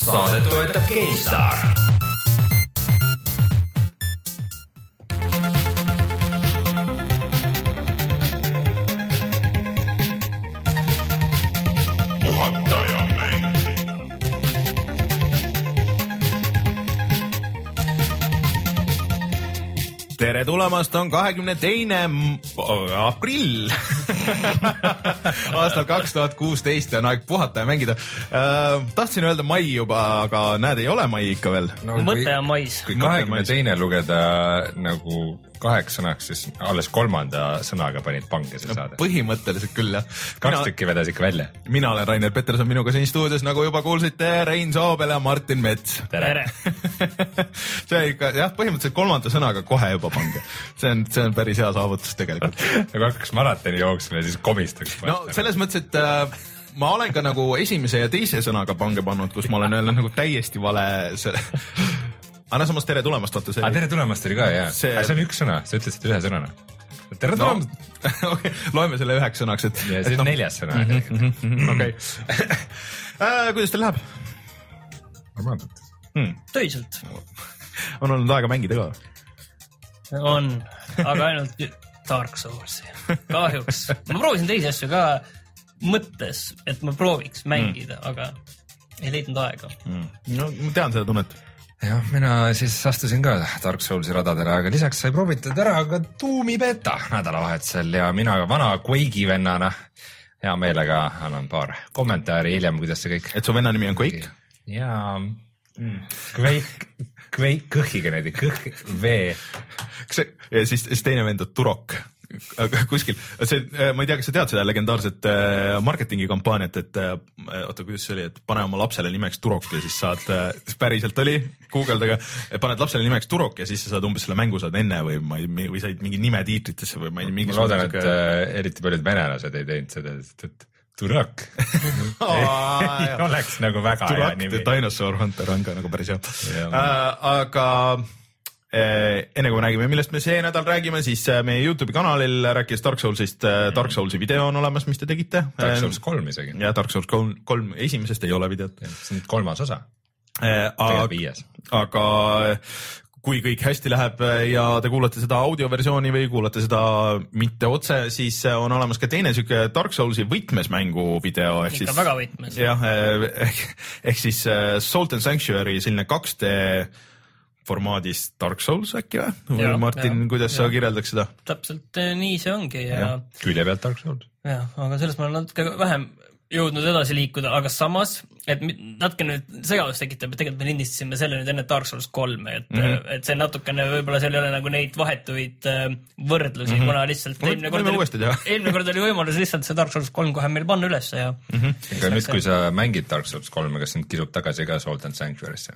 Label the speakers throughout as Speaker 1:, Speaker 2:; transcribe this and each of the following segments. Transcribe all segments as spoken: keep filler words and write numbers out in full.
Speaker 1: Saadet toetab GameStar. Tere tulemast, on kahekümne teine aprill aastal kaks tuhat kuusteist on aeg puhata ja mängida. Uh, tahtsin öelda mai juba, aga näed, ei ole mai ikka veel.
Speaker 2: No, mõte on mais.
Speaker 3: Kui kahekümne teine lugeda nagu kaheks sõnaks, siis alles kolmanda sõnaga panid pange see saade.
Speaker 1: Põhimõtteliselt küll, jah.
Speaker 3: Kaks
Speaker 1: mina,
Speaker 3: tükki vedas ikka välja.
Speaker 1: Mina olen Rainer Peterson, minuga siin stuudios, nagu juba kuulsite, Rein Soobel ja Martin Mets.
Speaker 2: Tere!
Speaker 1: see ikka, jah, põhimõtteliselt kolmanda sõnaga kohe juba pange. See on, see on päris hea saavutus tegelikult.
Speaker 3: Nagu hakkaks maratoni jooksma ja siis komistaks.
Speaker 1: No selles mõttes, et äh, ma olen ka nagu esimese ja teise sõnaga pange pannud, kus ma olen öelnud nagu täiesti vale selle... Aga no samas tere tulemast, vaata see.
Speaker 3: Ah, tere tulemast oli ka, jah. See... see on üks sõna, sa ütlesid ühe sõnana. Tere tulemast.
Speaker 1: No, okay. Loeme selle üheks sõnaks, et...
Speaker 3: Ja see on neljas sõna.
Speaker 1: Okei. Kuidas teil läheb?
Speaker 3: Normaalselt.
Speaker 2: Hmm. Töiselt.
Speaker 1: On olnud aega mängida ka?
Speaker 2: On, aga ainult Dark Soulsi. Kahjuks. Ma proovisin teisi asju ka mõttes, et ma prooviks mängida, mm. aga ei leidnud aega.
Speaker 1: Mm. No, ma tean seda tunnet.
Speaker 3: Jah, mina siis astusin ka Dark Soulsi radadele, aga lisaks sai proovitud ära ka Doomi beta nädalavahetusel ja mina vana Quake'i vennana hea meelega annan paar kommentaari hiljem, kuidas see kõik.
Speaker 1: Et su venna nimi on Quake?
Speaker 3: Jaa, mm. Quake, Quake, kõhiga näidi, kõh, vee.
Speaker 1: Ja siis, siis teine vend on Turok. Kuskil, see, ma ei tea, kas sa tead seda legendaarset marketingi kampaaniat, et oota, kuidas see oli, et pane oma lapsele nimeks Turok ja siis saad, päriselt oli, Googledaga, paned lapsele nimeks Turok ja siis sa saad umbes selle mängu saad enne või, ma ei, või said mingi nime tiitritesse või ma ei mingi...
Speaker 3: Ma loodan, et äh, eriti paljud venelased ei teinud seda, et Turok ei oleks nagu väga
Speaker 1: Turok,
Speaker 3: hea nimi.
Speaker 1: Dinosaur Hunter on ka nagu päris hea. Uh, aga... Enne kui me räägime, millest me see nädal räägime, siis meie YouTube'i kanalil rääkis Dark Soulsist, Dark Soulsi video on olemas, mis te tegite.
Speaker 3: Dark Souls kolm isegi.
Speaker 1: Ja Dark Souls kolm, kolm esimesest ei ole videot.
Speaker 3: See on kolmas osa.
Speaker 1: Aga, aga kui kõik hästi läheb ja te kuulate seda audioversiooni või kuulate seda mitte otse, siis on olemas ka teine süke Dark Soulsi võtmes mängu video.
Speaker 2: Ikka siis, väga võtmes.
Speaker 1: Jah, ehk, ehk siis Salt and Sanctuary selline kaks D formaadis Dark Souls äkki või? Ja, Martin, ja, kuidas ja. Sa kirjeldaks seda?
Speaker 2: Täpselt nii see ongi. Ja, ja.
Speaker 3: Külje pealt Dark Souls.
Speaker 2: Ja, aga sellest ma olen natuke vähem jõudnud edasi liikuda, aga samas, et natuke nüüd segadust tekitab, et tegelikult me lindistasime selle nüüd enne Dark Souls kolm, et, mm -hmm. et see natukene võib-olla seal ei ole nagu neid vahetuid võrdlusi, mm -hmm. kuna lihtsalt eelmine kord, oli, eelmine kord oli võimalus lihtsalt see Dark Souls kolm kohe meil panna üles ja...
Speaker 3: Mm -hmm. Aga nüüd, kui sa mängid Dark Souls kolm, kas sind kisub tagasi ka Salt and Sanctuary'sse?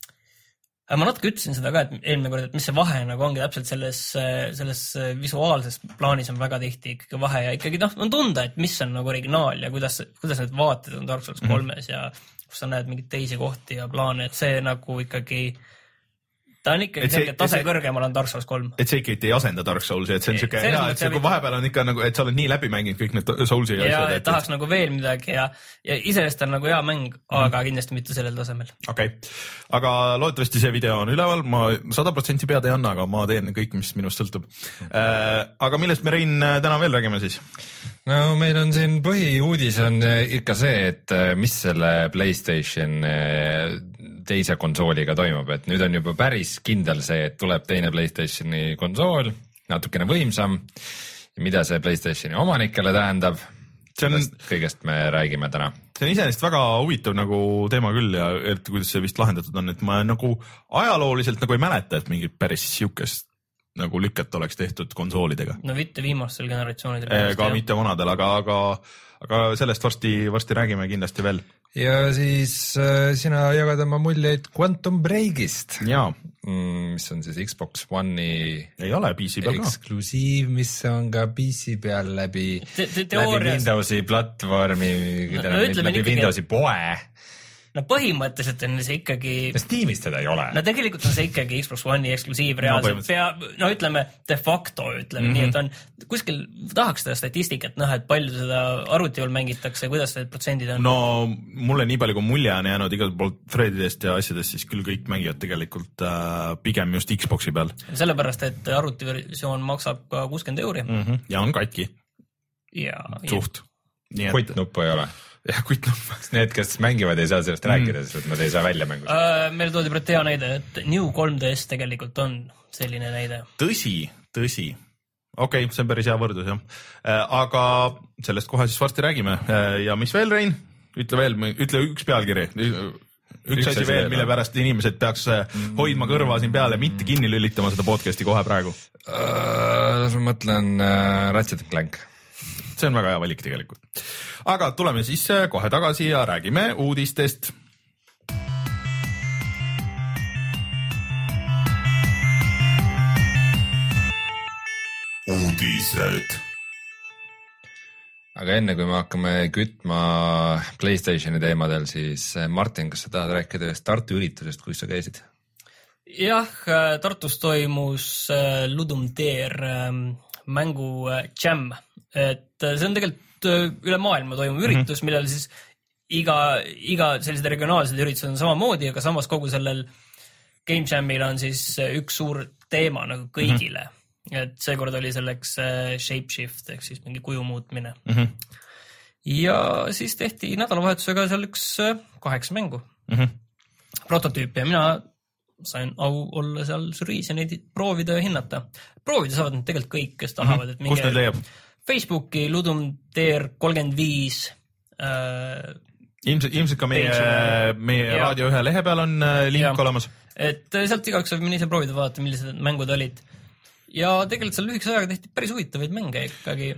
Speaker 2: Ma natuke ütlesin seda ka, et eelmine kord, et mis see vahe nagu ongi täpselt selles, selles visuaalses plaanis on väga tihti ikkagi vahe ja ikkagi noh, on tunda, et mis on nagu originaal ja kuidas, kuidas need vaated on Dark Souls kolmes ja kus sa näed mingeid teisi kohti ja plaane, et see nagu ikkagi ta on ikkagi selge tase kõrgemal on Dark Souls kolm.
Speaker 1: Et see ikka ei asenda Dark Soulsi, et see on siuke hea, et see kui vahepeal on ikka nagu, et sa oled nii läbi mänginud kõik need Soulsi
Speaker 2: ja asjad. Ja, et tahaks nagu veel midagi ja, ja iseenesest on nagu hea mäng, aga kindlasti mitte sellel tasemel.
Speaker 1: Okei, okay. Aga loodetavasti see video on üleval, ma sada protsenti pead ei anna, aga ma teen kõik, mis minust sõltub. Äh, aga millest me, Rein, täna veel räägime siis?
Speaker 3: No meil on siin põhiuudis on ikka see, et mis selle PlayStation teise konsooliga toimub, et nüüd on juba päris kindel see, et tuleb teine PlayStationi konsool, natukene võimsam ja mida see PlayStationi omanikele tähendab, sellest on, kõigest me räägime täna.
Speaker 1: See on iseenesest väga huvitav nagu teema küll ja et kuidas see vist lahendatud on, et ma nagu ajalooliselt nagu ei mäleta, et mingit päris siukest nagu lükket oleks tehtud konsoolidega.
Speaker 2: No mitte viimastel generatsioonidel.
Speaker 1: E, ka mitte vanadel, aga, aga, aga sellest varsti, varsti räägime kindlasti veel.
Speaker 3: Ja siis äh, sina jagad oma muljeid Quantum Breakist.
Speaker 1: Jaa.
Speaker 3: Mm, mis on siis Xbox One'i
Speaker 1: ei ole P C peal ka.
Speaker 3: Eksklusiiv, mis on ka P C peal läbi, te, te, läbi Windowsi platvormi, no, no, läbi Windowsi poe.
Speaker 2: no põhimõtteliselt on see ikkagi...
Speaker 3: Steamis teda ei ole.
Speaker 2: No tegelikult on see ikkagi Xbox One'i eksklusiiv reaalselt. No, pea, no ütleme de facto, ütleme mm -hmm. nii, et on kuskil tahaks seda statistikat näha, et palju seda arvuti peal mängitakse, kuidas need protsendid on.
Speaker 1: No mulle nii palju, kui mulje on jäänud igalt poolt threadidest ja asjadest, siis küll kõik mängivad tegelikult äh, pigem just Xboxi peal.
Speaker 2: Sellepärast, et arvutiversioon maksab ka kuuskümmend euri.
Speaker 1: Mm -hmm. Ja on katki.
Speaker 2: Ja,
Speaker 1: suht.
Speaker 3: Et... Kuttnuppu ei ole.
Speaker 1: jah, kuttnuppu.
Speaker 3: Need, kes mängivad, ei saa sellest mm. rääkida, sest et nad ei saa välja mängust.
Speaker 2: Uh, meil toodi praegu hea näide, et New kolm D S tegelikult on selline näide.
Speaker 1: Tõsi, tõsi. Okei, okay, see on päris hea võrdus, jah. Uh, aga sellest kohe siis varsti räägime. Uh, ja mis veel, Rein? Ütle veel, ütle üks pealkiri. Üks, üks asi veel, mille pärast inimesed peaks hoidma kõrva siin peale, mitte kinni lülitama seda podcasti kohe praegu.
Speaker 3: Uh, ma mõtlen uh, Ratchet and Clank.
Speaker 1: See on väga hea valik tegelikult. Aga tuleme siis kohe tagasi ja räägime uudistest. Uudised.
Speaker 3: Aga enne kui me hakkame kütma PlayStationi teemadel, siis Martin, kas sa tahad rääkida ühest Tartu üritusest, kus sa käisid?
Speaker 2: Jah, Tartus toimus Ludum Dare mängu Jam, et see on tegelikult üle maailma toimuv üritus, millel siis iga, iga sellised regionaalsed üritused on samamoodi, aga samas kogu sellel Game Jamil on siis üks suur teema nagu kõigile. Mm-hmm. Et seekord oli selleks shapeshift ehk siis mingi kuju muutmine. Mm-hmm. Ja siis tehti nädalavahetusega seal üks kaheksa mängu. Mm-hmm. Prototüüpi ja mina sain au olla seal žüriis ja neid proovida ja hinnata. Proovida saavad need tegelikult kõik, kes tahavad.
Speaker 1: Mm-hmm. Kust need leiab?
Speaker 2: Facebooki Ludum Dare kolmkümmend viis äh,
Speaker 1: ilmselt, ilmselt ka meie, meie ja. Raadio ühe lehe peal on link ja. Olemas.
Speaker 2: Et sealt igaüks saab ise proovida vaadata, millised mängud olid. Ja tegelikult seal lühikese ajaga tehti päris huvitavaid mänge ikkagi.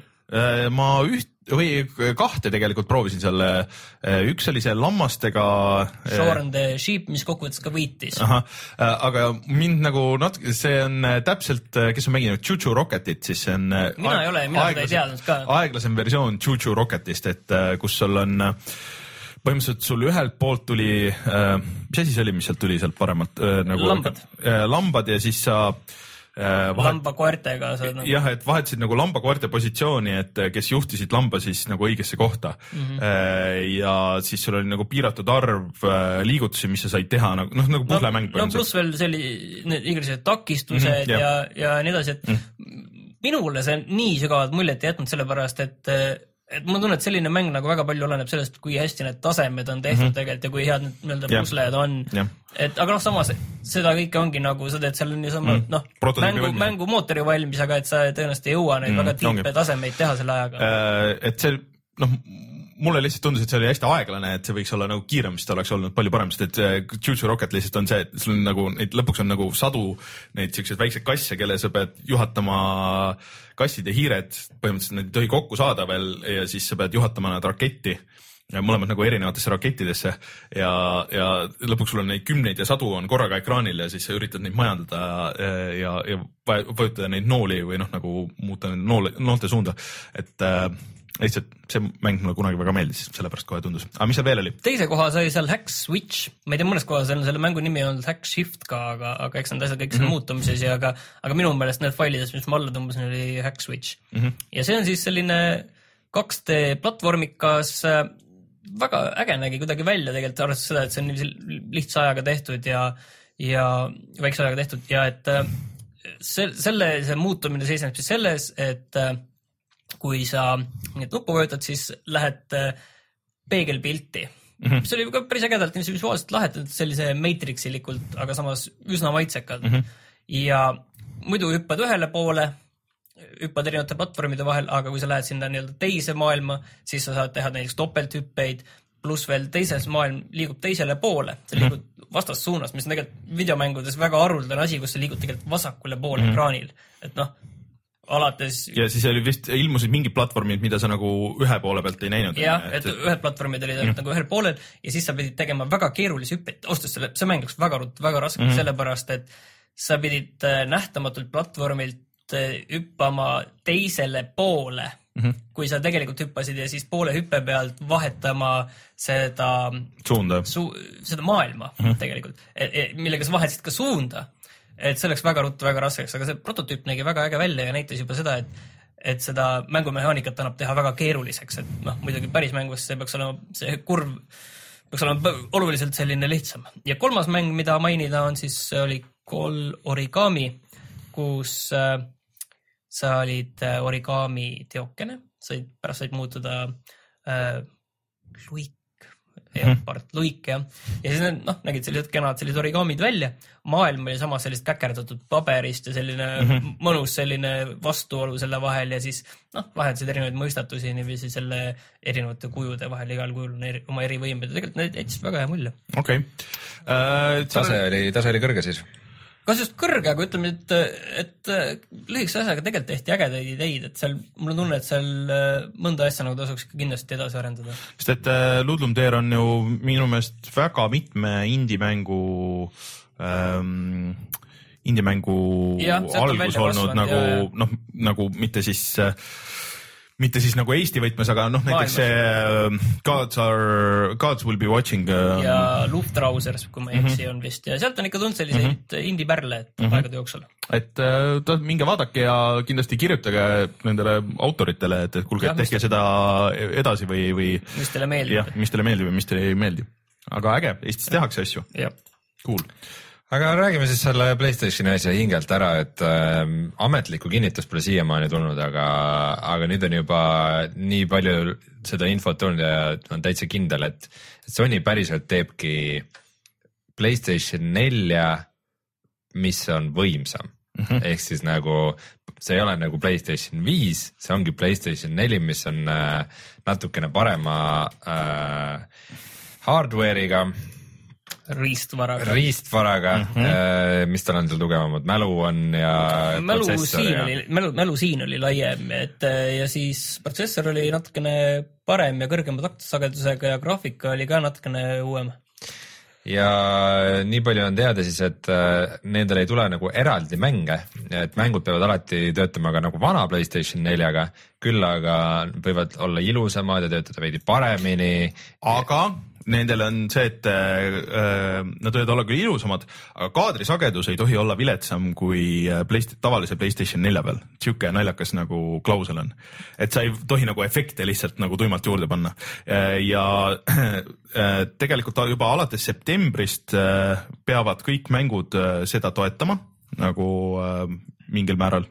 Speaker 1: Ma üht või kahte tegelikult proovisin seal. Üks oli see lammastega
Speaker 2: Shore and the Sheep, mis kokkuvõttes ka võitis.
Speaker 1: Aha, aga mind nagu natuke, see on täpselt, kes on mänginud Chuchu Rocketit, siis see on
Speaker 2: mina aeg, ei ole, mina seda ei teadnud ka.
Speaker 1: Aeglasem versioon Chuchu Rocketist, et kus sul on põhimõtteliselt sul ühelt poolt tuli, mis asi see oli, mis sealt tuli sealt paremalt? Nagu
Speaker 2: lambad.
Speaker 1: Lambad ja siis sa
Speaker 2: Vahet, lambakoertega nagu...
Speaker 1: jah, et vahetasid nagu lambakoerte positsiooni, et kes juhtisid lamba siis nagu õigesse kohta. Mm-hmm. Ja siis sul oli nagu piiratud arv liigutusi, mis sa said teha nagu, noh, nagu puslemäng.
Speaker 2: No, no pluss veel selli, need igasugused takistused mm-hmm, ja, ja nii edasi, et mm-hmm. minule see nii sügavad muljet jätnud sellepärast, et et ma tunnen, et selline mäng nagu väga palju oleneb sellest, kui hästi need tasemed on tehtud mm-hmm. tegelikult ja kui head need mõelda pusled on. Ja. Et, aga noh, samas seda kõike ongi nagu, sa teed seal niisama, mm. noh, mängu, mängu mootori valmis, aga et sa tõenäoliselt ei jõua neid mm, väga tiipe tasemeid teha selle ajaga.
Speaker 1: Äh, et see, noh, mulle lihtsalt tundus, et see oli hästi aeglane, et see võiks olla nagu kiirem, sest oleks olnud palju parem, sest et Chuchu Rocket lihtsalt on see, et sul on nagu, neid lõpuks on nagu sadu neid siukseid väikseid kasse, kelle sa pead juhatama kassid ja hiired, põhimõtteliselt need ei tohi kokku saada veel ja siis sa pead juhatama nad raketti ja mõlemad nagu erinevatesse rakettidesse ja, ja lõpuks sul on neid kümneid ja sadu on korraga ekraanil ja siis sa üritad neid majandada ja, ja vajutada neid nooli või noh, nagu muuta noole, noolte suunda, et äh, lihtsalt see mäng mulle kunagi väga meeldis, sellepärast kohe tundus. Aga mis seal veel oli?
Speaker 2: Teise koha sai seal Hack Switch. Ma ei tea, mõnes kohas on selle mängu nimi olnud Hack Shift ka, aga, aga eks need asjad kõik seal mm-hmm. muutumises ja aga, aga minu meelest need failides, mis ma alla tõmbasin, oli Hack Switch. Mm-hmm. Ja see on siis selline kaks D platvormikas, väga äge nägi kuidagi välja tegelikult, arvestades seda, et see on lihtsa ajaga tehtud ja, ja väikse ajaga tehtud ja et see, selle see muutumine seisneb siis selles, et kui sa neid nuppu vajutad, siis lähed peegelpilti. Mm-hmm. See oli ka päris ägedalt visuaalselt lahetud sellise Matrixilikult, aga samas üsna maitsekalt. Mm-hmm. Ja muidu hüppad ühele poole, hüppad erinevate platvormide vahel, aga kui sa lähed sinna nii-öelda teise maailma, siis sa saad teha näiteks topelthüppeid, pluss veel teises maailm liigub teisele poole. See liigub mm-hmm. vastassuunas, mis on tegelikult videomängudes väga haruldane asi, kus sa liigud tegelikult vasakule poole mm-hmm. ekraanil. Et noh, alates... Ja siis oli vist ilmusid mingid platvormid, mida sa nagu ühe poole pealt ei näinud. Jah, et, et ühed platvormid olid mm. nagu ühel poolel ja siis sa pidid tegema väga keerulisi hüppeid. Austus, selle, see mäng läks väga, väga raske mm. sellepärast, et sa pidid nähtamatult platvormilt hüppama teisele poole mm, -hmm. kui sa tegelikult hüppasid ja siis poole hüppe pealt vahetama seda
Speaker 1: suunda
Speaker 2: su, seda maailma mm -hmm. tegelikult, millega sa vahetasid ka suunda, et see oleks väga ruttu väga raskeks, aga see prototüüp nägi väga äge välja ja näitas juba seda, et et seda mängumehaanikat annab teha väga keeruliseks, et noh, muidugi päris mängus see peaks olema, see kurv peaks olema oluliselt selline lihtsam. Ja kolmas mäng, mida mainida on siis, oli Call Origami, kus äh, sa olid äh, origami teokene, said, pärast said muutuda äh, luik, jah, part luik, jah. Ja siis need, noh, nägid sellised kenad, sellised origamid välja. Maailm oli samas sellist käkerdatud paberist ja selline mm -hmm. mõnus selline vastuolu selle vahel ja siis, noh, lahendasid erinevaid mõistatusi niiviisi selle erinevate kujude vahel, igal kujul on eri, oma erivõimed ja tegelikult need jätsid väga hea mulje.
Speaker 1: Okei. Okay. Uh,
Speaker 3: tase oli, tase oli kõrge siis?
Speaker 2: Kas just kõrge, aga ütleme, et, et lühikese asjaga tegelikult tehti ägedaid ideid, et seal, mul on tunne, et seal mõnda asja nagu tasuks kindlasti edasi arendada.
Speaker 1: Sest et äh, Ludlum Dare on ju minu meelest väga mitme indie-mängu ähm, indie-mängu ja, algus olnud nagu, noh, nagu mitte siis äh, mitte siis nagu Eesti võtmes, aga noh, näiteks see Gods are, Gods will be watching.
Speaker 2: Ja Luftrausers, kui ma ei eksi, on vist. Ja sealt on ikka tund selliseid mm -hmm. indie-pärle, et mm -hmm. aegade jooksul.
Speaker 1: Et ta, minge vaadake ja kindlasti kirjutage nendele autoritele, et, et kuulge, ja, tehke seda edasi või, või...
Speaker 2: Mis teile meeldib.
Speaker 1: Jah, mis teile meeldib ja mis teile ei meeldi. Aga äge, Eestis ja. tehakse asju.
Speaker 2: Jah.
Speaker 1: Cool.
Speaker 3: Aga räägime siis selle PlayStationi asja hingelt ära, et äh, ametlikku kinnitust pole siiamaani tulnud, aga, aga nüüd on juba nii palju seda infot tulnud ja on täitsa kindel, et, et Sony päriselt teebki PlayStation nelja, mis on võimsam. Mm -hmm. Ehk siis nagu, see ei ole nagu PlayStation viis, see ongi PlayStation neli, mis on äh, natukene parema äh, hardware'iga.
Speaker 2: riistvaraga,
Speaker 3: riistvaraga mm, -hmm. mis tal on seal tugevamad, mälu on ja
Speaker 2: mälu siin ja... oli, mälu, mälu siin oli laiem, et ja siis protsessor oli natukene parem ja kõrgema taktsagedusega ja graafika oli ka natukene uuem.
Speaker 3: Ja nii palju on teada siis, et nendel ei tule nagu eraldi mänge, et mängud peavad alati töötama ka nagu vana PlayStation neljaga, küll aga võivad olla ilusamad ja töötada veidi paremini.
Speaker 1: Aga nendel on see, et äh, nad võivad olla küll ilusamad, aga kaadrisagedus ei tohi olla viletsam kui Playst- tavalise PlayStation nelja peal. Siuke naljakas nagu klausel on. Et sa ei tohi nagu efekte lihtsalt nagu tuimalt juurde panna. Ja äh, tegelikult juba alates septembrist äh, peavad kõik mängud äh, seda toetama nagu äh, mingil määral.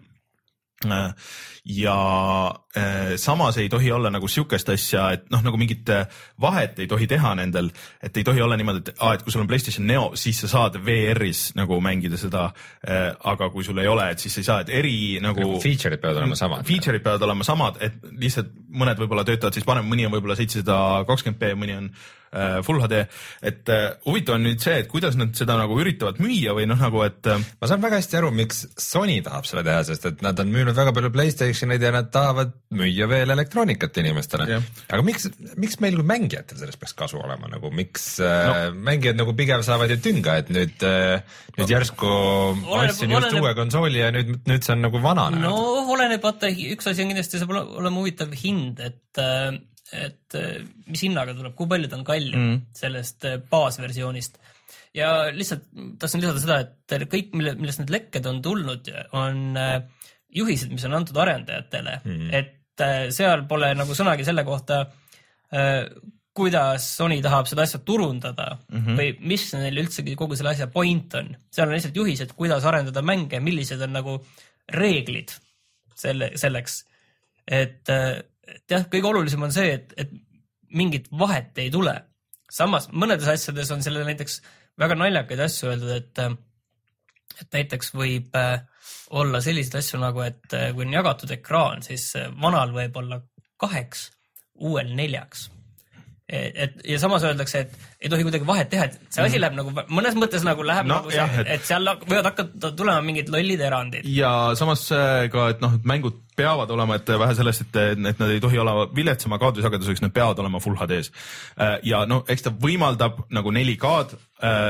Speaker 1: Ja äh, samas ei tohi olla nagu siukest asja, et noh, nagu mingit vahet ei tohi teha nendel, et ei tohi olla niimoodi, et, ah, et kui sul on PlayStation Neo, siis sa saad V R-is nagu mängida seda äh,, aga kui sul ei ole, et siis ei saa, et eri nagu, nagu
Speaker 3: feature'id peavad olema samad.
Speaker 1: Feature'id peavad olema samad, et lihtsalt mõned võib-olla töötavad siis parem, mõni on võib-olla seitsesada kakskümmend p, mõni on äh, Full H D, et äh, huvitav on nüüd see, et kuidas nad seda nagu üritavad müüa või noh, nagu et äh,
Speaker 3: ma saan väga hästi aru, miks Sony tahab selle teha, sest et nad on müünud väga palju PlayStationeid ja nad tahavad müüa veel elektroonikat inimestele. Aga miks, miks meil kui mängijatel sellest peaks kasu olema, nagu miks no. äh, mängijad nagu pigem saavad ju tünga, et nüüd, äh, nüüd järsku ostsin just uue konsooli ja nüüd, nüüd see on nagu vanane.
Speaker 2: No oleneb, vaata, üks asi on kindlasti saab olema huvitav hind, et äh, et mis hinnaga tuleb, kui palju ta on kallim mm. sellest baasversioonist. Ja lihtsalt tahtsin lisada seda, et kõik, mille, millest need lekked on tulnud, on juhised, mis on antud arendajatele, mm. et seal pole nagu sõnagi selle kohta, kuidas Sony tahab seda asja turundada mm -hmm. või mis neil üldsegi kogu selle asja point on. Seal on lihtsalt juhised, kuidas arendada mänge, millised on nagu reeglid selle, selleks, et et jah, kõige olulisem on see, et, et mingit vahet ei tule. Samas mõnedes asjades on selle näiteks väga naljakaid asju öeldud, et, et näiteks võib olla selliseid asju nagu, et kui on jagatud ekraan, siis vanal võib olla kaheks, uuel neljaks. Et, ja samas öeldakse, et ei tohi kuidagi vahet teha, et see asi läheb nagu, mõnes mõttes nagu läheb no, nagu jah, see, et, et seal võivad hakata tulema mingid lollid erandid.
Speaker 1: Ja samas ka, et noh, et mängud peavad olema, et vähe sellest, et, et nad ei tohi olla viletsama kaadrisageduseks, nad peavad olema Full H D-s. Ja no, eks ta võimaldab nagu neli K-d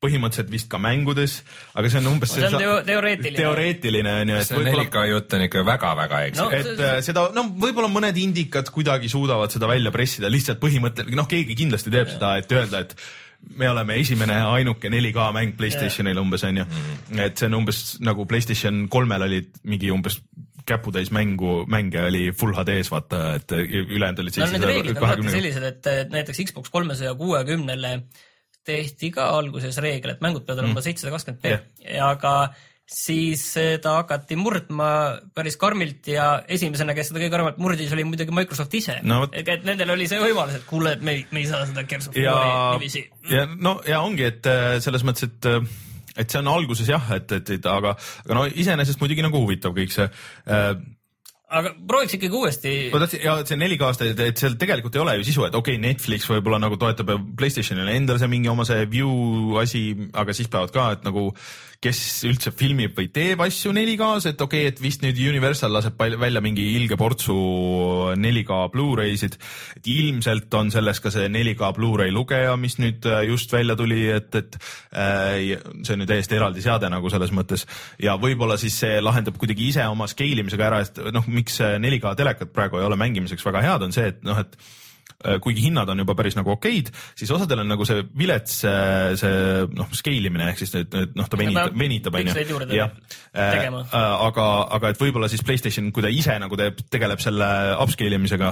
Speaker 1: põhimõtteliselt vist ka mängudes, aga see on umbes
Speaker 2: see on teo teoreetiline.
Speaker 1: teoreetiline on ju, et
Speaker 3: see neli K jutt on ikka väga-väga eks
Speaker 2: no,.
Speaker 1: et see... seda, no võib-olla mõned indikad kuidagi suudavad seda välja pressida, lihtsalt põhimõtteliselt, noh, keegi kindlasti teeb ja. seda, et öelda, et me oleme esimene ainuke neli K mäng PlayStationil umbes on ju, et see on umbes nagu PlayStation kolmel oli mingi umbes käputäis mängu, mänge oli full H D-s vaata, et ülejäänud olid
Speaker 2: no, need reeglid on alati sellised, et näiteks Xbox kolmesaja kuuekümnele tehti ka alguses reegel, et mängud peavad olema mm. seitsesada kakskümmend p yeah. aga siis seda hakati murdma päris karmilt ja esimesena, kes seda kõige karmalt murdis, oli muidugi Microsoft ise no,. et nendel oli see võimalus, et kuule, et me, me ei saa seda Gears of War'i nivisi.
Speaker 1: Ja no ja ongi, et selles mõttes, et et see on alguses jah, et, et, et aga, aga no iseenesest muidugi nagu huvitav kõik see äh,
Speaker 2: aga prooviks ikkagi uuesti.
Speaker 1: ja see neli K aasta, et seal tegelikult ei ole ju sisu, et okei okay,, Netflix võib-olla nagu toetab PlayStationile endal see mingi oma see view asi, aga siis peavad ka, et nagu kes üldse filmib või teeb asju neli K-s, et okei okay,, et vist nüüd Universal laseb välja mingi ilge portsu neli K Blu-raysid, et ilmselt on selles ka see neli K Blu-ray lugeja, mis nüüd just välja tuli, et, et äh, see on ju täiesti eraldi seade nagu selles mõttes ja võib-olla siis see lahendab kuidagi ise oma scale imisega ära, et noh, miks neli K telekad praegu ei ole mängimiseks väga head, on see, et noh, et kuigi hinnad on juba päris nagu okeid, siis osadel on nagu see vilets, see noh, scale imine ehk siis et noh, ta venitab, venitab on ju. jah, aga, aga et võib-olla siis PlayStation, kui ta ise nagu teeb, tegeleb selle upscale imisega,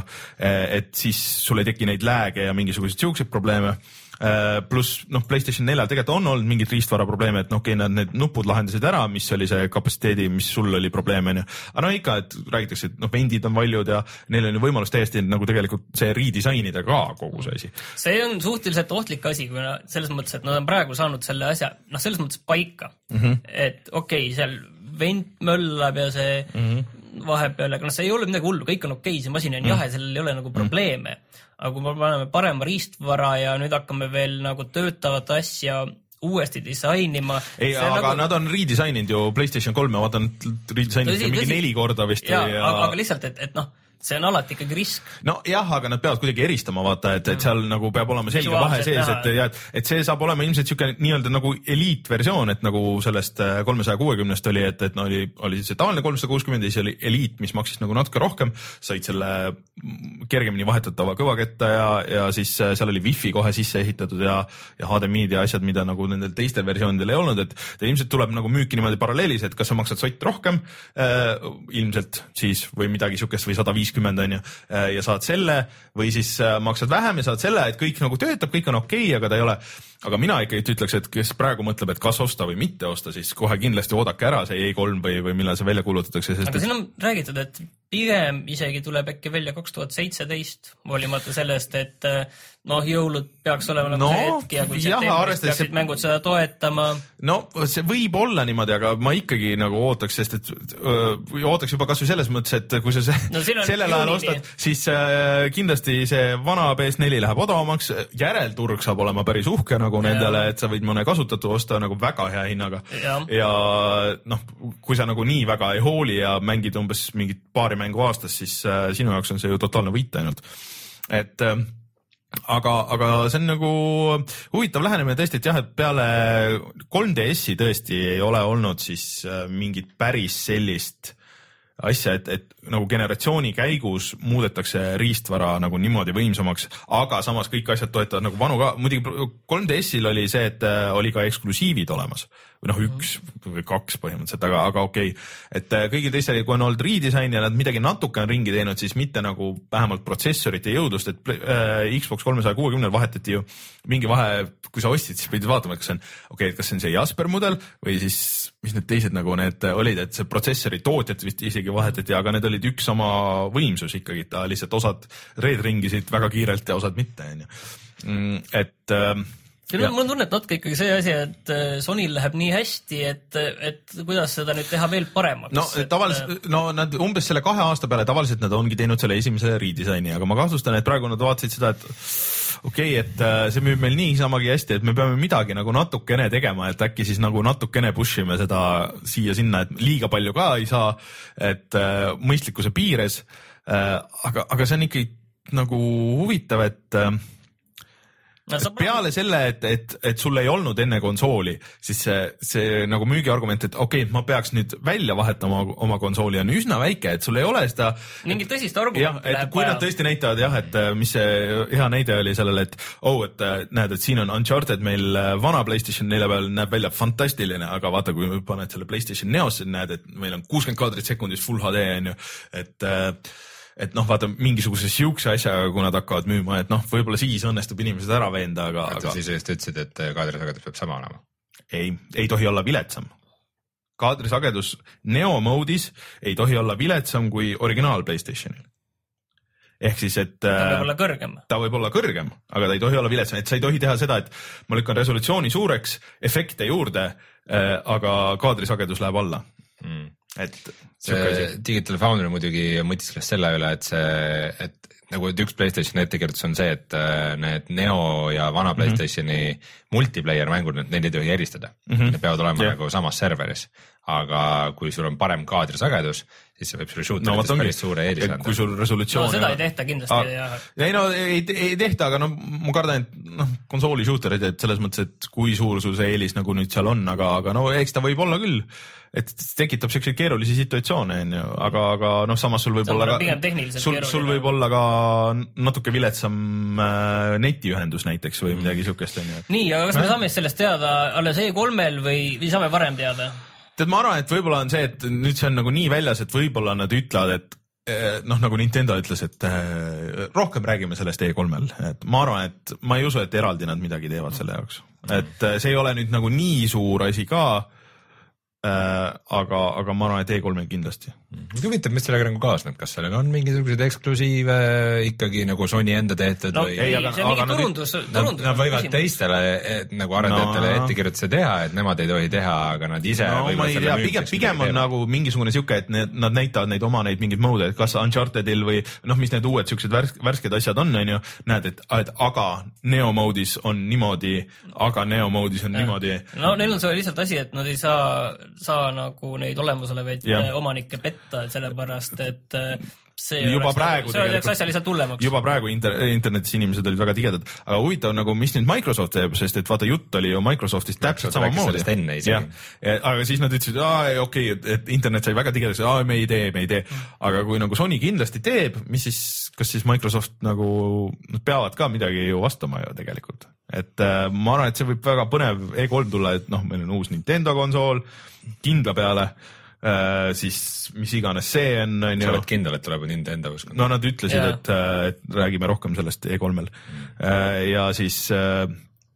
Speaker 1: et siis sul ei teki neid lag'e ja mingisuguseid siukseid probleeme. Pluss noh, PlayStation neljal tegelikult on olnud mingid riistvara probleeme, et noh, okei, nad need nupud lahendasid ära, mis oli see kapatsiteedi, mis sul oli probleem on ju. aga no ikka, et räägitakse, et noh, vendid on valjud ja neil on võimalus täiesti nagu tegelikult see redisainida ka kogu see asi.
Speaker 2: See on suhteliselt ohtlik asi, kui selles mõttes, et nad on praegu saanud selle asja, noh, selles mõttes paika, mm -hmm. et okei okay,, seal vent möllab ja see mm -hmm. vahepeal, aga noh, see ei ole midagi hullu, kõik on okei okay,, see masin on mm -hmm. jahe, sellel ei ole nagu probleeme mm. -hmm. aga kui me paneme parema riistvara ja nüüd hakkame veel nagu töötavat asja uuesti disainima.
Speaker 1: ei, aga nagu... nad on redisaininud ju PlayStation kolme, vaata nad redisaininud tõsi, mingi tõsi. neli korda vist.
Speaker 2: Ja, ja... Aga, aga lihtsalt, et, et noh, see on alati ikkagi risk.
Speaker 1: no jah, aga nad peavad kuidagi eristama, vaata, et, et seal nagu peab olema selge vahe sees, et, ja, et see saab olema ilmselt siuke nii-öelda nagu eliitversioon, et nagu sellest kolmesaja kuuekümnest oli, et, et no oli, oli see tavaline kolmsada kuuskümmend ja siis oli eliit, mis maksis nagu natuke rohkem, said selle kergemini vahetatava kõvaketta ja, ja siis seal oli wifi kohe sisse ehitatud ja, ja H D M I-d ja asjad, mida nagu nendel teistel versioonidel ei olnud, et ta ilmselt tuleb nagu müüki niimoodi paralleelis, et kas sa maksad sott rohkem äh, ilmselt siis või midagi siukest või sada viiskümmend on ju, ja saad selle või siis maksad vähem ja saad selle, et kõik nagu töötab, kõik on okei okay,, aga ta ei ole, aga mina ikkagi ütleks, et kes praegu mõtleb, et kas osta või mitte osta, siis kohe kindlasti oodake ära see E kolm või, või millal see välja kuulutatakse.
Speaker 2: aga siin on räägitud, et pigem isegi tuleb äkki välja kaks tuhat seitseteist, hoolimata sellest, et noh, jõulud peaks olema nagu no, see hetk ja kui septembris peaksid see... mängud seda toetama.
Speaker 1: no see võib olla niimoodi, aga ma ikkagi nagu ootaks, sest et öö, ootaks juba kasvõi selles mõttes, et kui sa see, no, sellel ajal ostad, siis äh, kindlasti see vana P S neli läheb odavamaks, järelturg saab olema päris uhke nagu ja. Nendele, et sa võid mõne kasutatu osta nagu väga hea hinnaga ja, ja noh, kui sa nagu nii väga ei hooli ja mängid umbes mingit paari mängu aastas, siis äh, sinu jaoks on see ju totaalne võit ainult, et äh, aga, aga see on nagu huvitav lähenemine tõesti, et jah, et peale kolm D S-i tõesti ei ole olnud siis äh, mingit päris sellist asja, et, et nagu generatsiooni käigus muudetakse riistvara nagu niimoodi võimsamaks, aga samas kõik asjad toetavad nagu vanu ka, muidugi kolm D S-il oli see, et oli ka eksklusiivid olemas või noh, üks või kaks põhimõtteliselt, aga, aga okei okay., et kõigil teistel, kui on olnud redisain ja nad midagi natuke on ringi teinud, siis mitte nagu vähemalt protsessorite jõudlust, et äh, Xbox kolmesaja kuuekümnel vahetati ju mingi vahe, kui sa ostsid, siis pidid vaatama, et kas see on okei okay,, et kas see on see Jasper mudel või siis mis need teised nagu need olid, et see protsessori tootjad vist isegi vahetati, aga need olid üks sama võimsus ikkagi, ta lihtsalt osad red ringisid väga kiirelt ja osad mitte, onju. Et äh,
Speaker 2: siin on, mul on tunne, et natuke ikkagi see asi, et Sonyl läheb nii hästi, et, et kuidas seda nüüd teha veel paremaks.
Speaker 1: No tavaliselt, et... no nad umbes selle kahe aasta peale tavaliselt nad ongi teinud selle esimese redisaini, aga ma kahtlustan, et praegu nad vaatasid seda, et okei okay,, et see müüb meil niisamagi hästi, et me peame midagi nagu natukene tegema, et äkki siis nagu natukene push ime seda siia-sinna, et liiga palju ka ei saa, et äh, mõistlikkuse piires äh,, aga, aga see on ikkagi nagu huvitav, et äh,
Speaker 2: No,
Speaker 1: peale selle, et, et, et sul ei olnud enne konsooli, siis see, see nagu müügiargument, et okei okay,, ma peaks nüüd välja vahetama oma, oma konsooli on üsna väike, et sul ei ole seda
Speaker 2: mingit tõsist argumenti
Speaker 1: läheb kui vaja. Nad tõesti näitavad jah, et mis see hea näide oli sellele, et oh, et näed, et siin on Uncharted meil vana PlayStation nelja peal näeb välja fantastiline, aga vaata, kui paned selle PlayStation Neosse, näed, et meil on kuuskümmend kaadrit sekundis Full H D on ju, et et noh, vaata mingisuguse siukse asjaga, kui nad hakkavad müüma, et noh, võib-olla siis õnnestub inimesed ära veenda, aga...
Speaker 3: Vaata aga... siis just ütlesid, et kaadrisagedus peab sama olema.
Speaker 1: Ei, ei tohi olla viletsam. Kaadrisagedus Neo mode'is ei tohi olla viletsam kui originaal PlayStationil. Ehk siis, et...
Speaker 2: Ta võib olla kõrgem.
Speaker 1: Ta võib olla kõrgem, aga ta ei tohi olla viletsam, et sa ei tohi teha seda, et ma lükkan resolutsiooni suureks, efekte juurde, aga kaadrisagedus läheb alla. Mm. Et
Speaker 3: see Digital Foundry muidugi mõtiskles selle üle, et see, et nagu et üks PlayStation ettekirjutus on see, et need Neo ja vana PlayStationi mm -hmm. multiplayer mängud, neid ei tohi eristada mm. -hmm. Need peavad olema yeah. nagu samas serveris, aga kui sul on parem kaadrisagedus, siis see võib sulle shooterites no, päris suure eelis anda.
Speaker 1: Kui sul resolutsioon...
Speaker 2: No seda ei tehta kindlasti.
Speaker 1: Ah, ja. Ei, no, ei, ei tehta, aga no ma kardan, et noh, konsooli shooterid, et selles mõttes, et kui suur sul see eelis nagu nüüd seal on, aga, aga no eks ta võib olla küll, et tekitab selliseid keerulisi situatsioone, on ju, aga, aga noh, samas sul võib olla ka, sul, sul võib olla ka natuke viletsam äh, netiühendus näiteks või midagi siukest, on ju.
Speaker 2: Nii, aga kas me saame sellest teada alles E kolmel või, või saame varem teada?
Speaker 1: Tead, ma arvan, et võib-olla on see, et nüüd see on nagu nii väljas, et võib-olla nad ütlevad, et noh, nagu Nintendo ütles, et eh, rohkem räägime sellest E kolmel, et ma arvan, et ma ei usu, et eraldi nad midagi teevad selle jaoks, et see ei ole nüüd nagu nii suur asi ka, äh, aga, aga ma arvan, et E kolmel kindlasti.
Speaker 3: Huvitav, mis sellega nagu kaasneb, kas sellega on mingisuguseid eksklusiive ikkagi nagu Sony enda tehtud
Speaker 2: no,
Speaker 3: või?
Speaker 2: Ei, aga, see on mingi turundus, turundus.
Speaker 3: Nad võivad teistele et, nagu arendajatele no. ettekirjutuse teha, et nemad ei tohi teha, aga nad ise
Speaker 1: no, võivad selle müümiseks. Pigem, pigem on nagu mingisugune siuke, et need, nad näitavad neid oma neid mingeid mode, et kas Unchartedil või noh, mis need uued siuksed värsk, värsked asjad on, on ju, näed, et, et aga Neo mode'is on niimoodi, aga Neo mode'is on ja. niimoodi.
Speaker 2: No neil on see lihtsalt asi, et nad ei saa, saa nagu neid olemusolevaid ja. omanikke petta, sellepärast, et see
Speaker 1: juba
Speaker 2: oleks,
Speaker 1: praegu
Speaker 2: see oleks asja lihtsalt hullemaks.
Speaker 1: Juba praegu inter, internetis inimesed olid väga tigedad, aga huvitav nagu, mis nüüd Microsoft teeb, sest et vaata jutt oli ju Microsoftist täpselt sama moodi. Aga siis nad ütlesid, okei, okay, et internet sai väga tigedaks, me ei tee, me ei tee. Aga kui nagu Sony kindlasti teeb, mis siis, kas siis Microsoft nagu, nad peavad ka midagi ju vastama ju tegelikult. Et äh, ma arvan, et see võib väga põnev E kolm tulla, et noh, meil on uus Nintendo konsool, kindla peale. Uh, siis mis iganes see on, on
Speaker 3: sa oled kindel, et tuleb Nintendo uskond?
Speaker 1: No nad ütlesid, yeah. et, et räägime rohkem sellest E kolmel mm. uh, ja siis uh,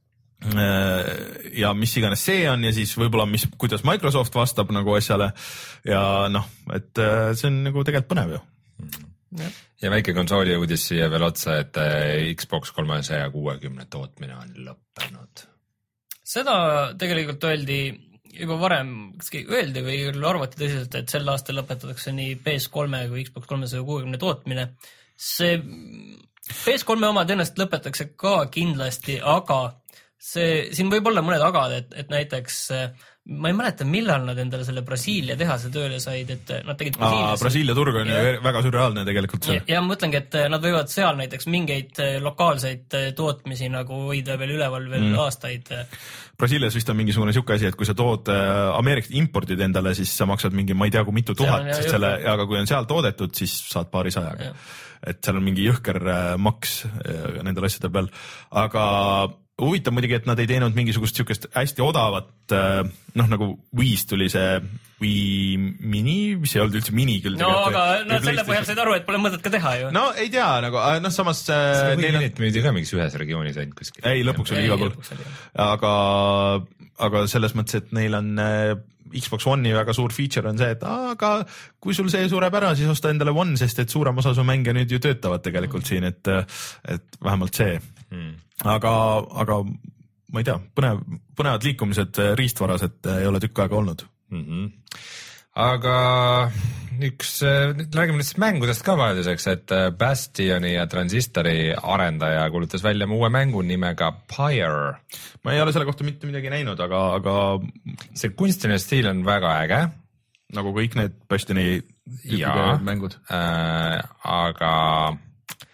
Speaker 1: uh, ja mis iganes see on ja siis võib-olla mis, kuidas Microsoft vastab nagu asjale ja noh, et uh, see on nagu tegelikult põnev ju
Speaker 3: mm. yeah. Ja väike konsooli uudis siia veel otsa, et Xbox kolmesaja kuuekümne tootmine on lõppenud.
Speaker 2: Seda tegelikult öeldi juba varem, kas öeldi või arvati tõsiselt, et sel aastal lõpetatakse nii P S kolme kui Xbox kolmesaja kuuekümne tootmine. See P S kolme oma tõenäoliselt lõpetatakse ka kindlasti, aga see, siin võib olla mõned agad, et, et näiteks ma ei mäleta, millal nad endale selle Brasiilia tehase tööle said, et nad tegid
Speaker 1: Brasiilias. Brasiilia turg on ja, ju väga sürreaalne tegelikult.
Speaker 2: Ja, ja ma mõtlengi, et nad võivad seal näiteks mingeid lokaalseid tootmisi nagu hoida veel üleval veel mm. aastaid.
Speaker 1: Brasiilias vist on mingisugune siuke asi, et kui sa tood Ameerikast impordid endale, siis sa maksad mingi, ma ei tea, kui mitu tuhat, sest selle, aga kui on seal toodetud, siis saad paari sajaga. Et seal on mingi jõhker maks nendel asjadel peal, aga huvitav muidugi, et nad ei teinud mingisugust siukest hästi odavat, noh nagu Wii'st tuli see Wii mini, mis ei olnud üldse mini küll.
Speaker 2: No aga no, selle põhjal said aru, et pole mõtet ka teha ju.
Speaker 1: No ei tea, nagu, noh samas
Speaker 3: see Wii minit müüdi ka mingis ühes regioonis ainult kuskil.
Speaker 1: Ei, lõpuks oli igal pool. Aga, aga selles mõttes, et neil on Xbox One'i väga suur feature on see, et aga kui sul see sureb ära, siis osta endale One, sest et suurem osa su mänge nüüd ju töötavad tegelikult mm. siin, et, et vähemalt see. Mm. Aga, aga ma ei tea, põnev, põnevad liikumised riistvaras, et ei ole tükk aega olnud.
Speaker 3: Mm-hmm. Aga üks, räägime nüüd mängudest ka vahelduseks, et Bastioni ja Transistori arendaja kuulutas välja uue mängu nimega Pyre.
Speaker 1: Ma ei ole selle kohta mitte midagi näinud, aga, aga
Speaker 3: see kunstiline stiil on väga äge.
Speaker 1: Nagu kõik need Bastioni mängud.
Speaker 3: Äh, aga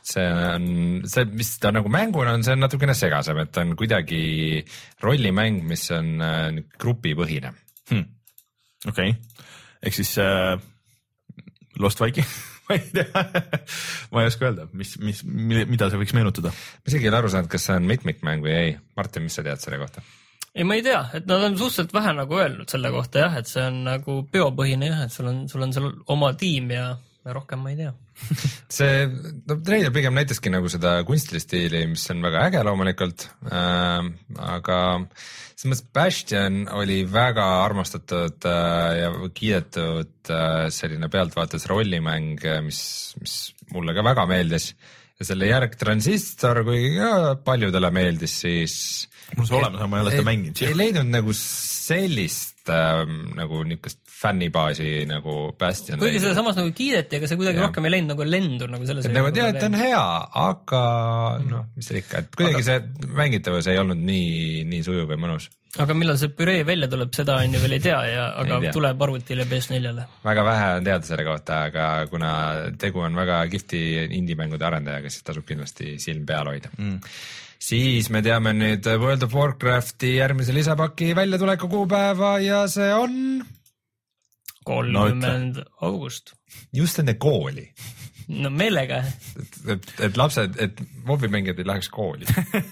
Speaker 3: see on see, mis ta nagu mänguna on, see on natukene segasem, et ta on kuidagi rollimäng, mis on äh, grupipõhine
Speaker 1: hmm.. okei okay., ehk siis äh, Lost Viking ma ei tea ma ei oska öelda, mis, mis, mida see võiks meenutada.
Speaker 3: ma isegi ei ole aru saanud, kas see on mitmikmäng või ei. Martin, mis sa tead selle kohta?
Speaker 2: ei, ma ei tea, et nad on suhteliselt vähe nagu öelnud selle kohta jah, et see on nagu peopõhine jah, et sul on, sul on seal oma tiim ja, ja rohkem ma ei tea
Speaker 3: see, no treiler pigem näitaski nagu seda kunstilist stiili, mis on väga äge loomulikult äh,, aga selles mõttes Bastion oli väga armastatud äh, ja kiidetud äh, selline pealtvaates rollimäng, mis, mis mulle ka väga meeldis ja selle järg Transistor, kuigi ka paljudele meeldis, siis
Speaker 1: mul see olemas on, ma ei ole seda mänginud.
Speaker 3: ei leidnud nagu sellist äh, nagu niisugust fännibaasi nagu Bastion.
Speaker 2: kuigi seda samas nagu kiideti, aga see kuidagi ja. rohkem ei läinud nagu lendu nagu selles.
Speaker 3: Nagu tead, et on hea, aga noh, mis seal ikka, et kuidagi aga... see mängitavus ei olnud nii, nii sujuv ja mõnus.
Speaker 2: aga millal see püree välja tuleb, seda on ju veel ei tea ja aga tea. Tuleb arvutile P S neljale.
Speaker 3: väga vähe on teada selle kohta, aga kuna tegu on väga kihvti indie-mängude arendajaga, siis tasub kindlasti silm peal hoida mm. Siis me teame nüüd World of Warcrafti järgmise lisapaki väljatuleku kuupäeva ja see on
Speaker 2: kolmkümmend august.
Speaker 3: Just enne kooli.
Speaker 2: No meelega.
Speaker 3: Et, et, et lapsed, et WoW-i mängijad ei läheks kooli.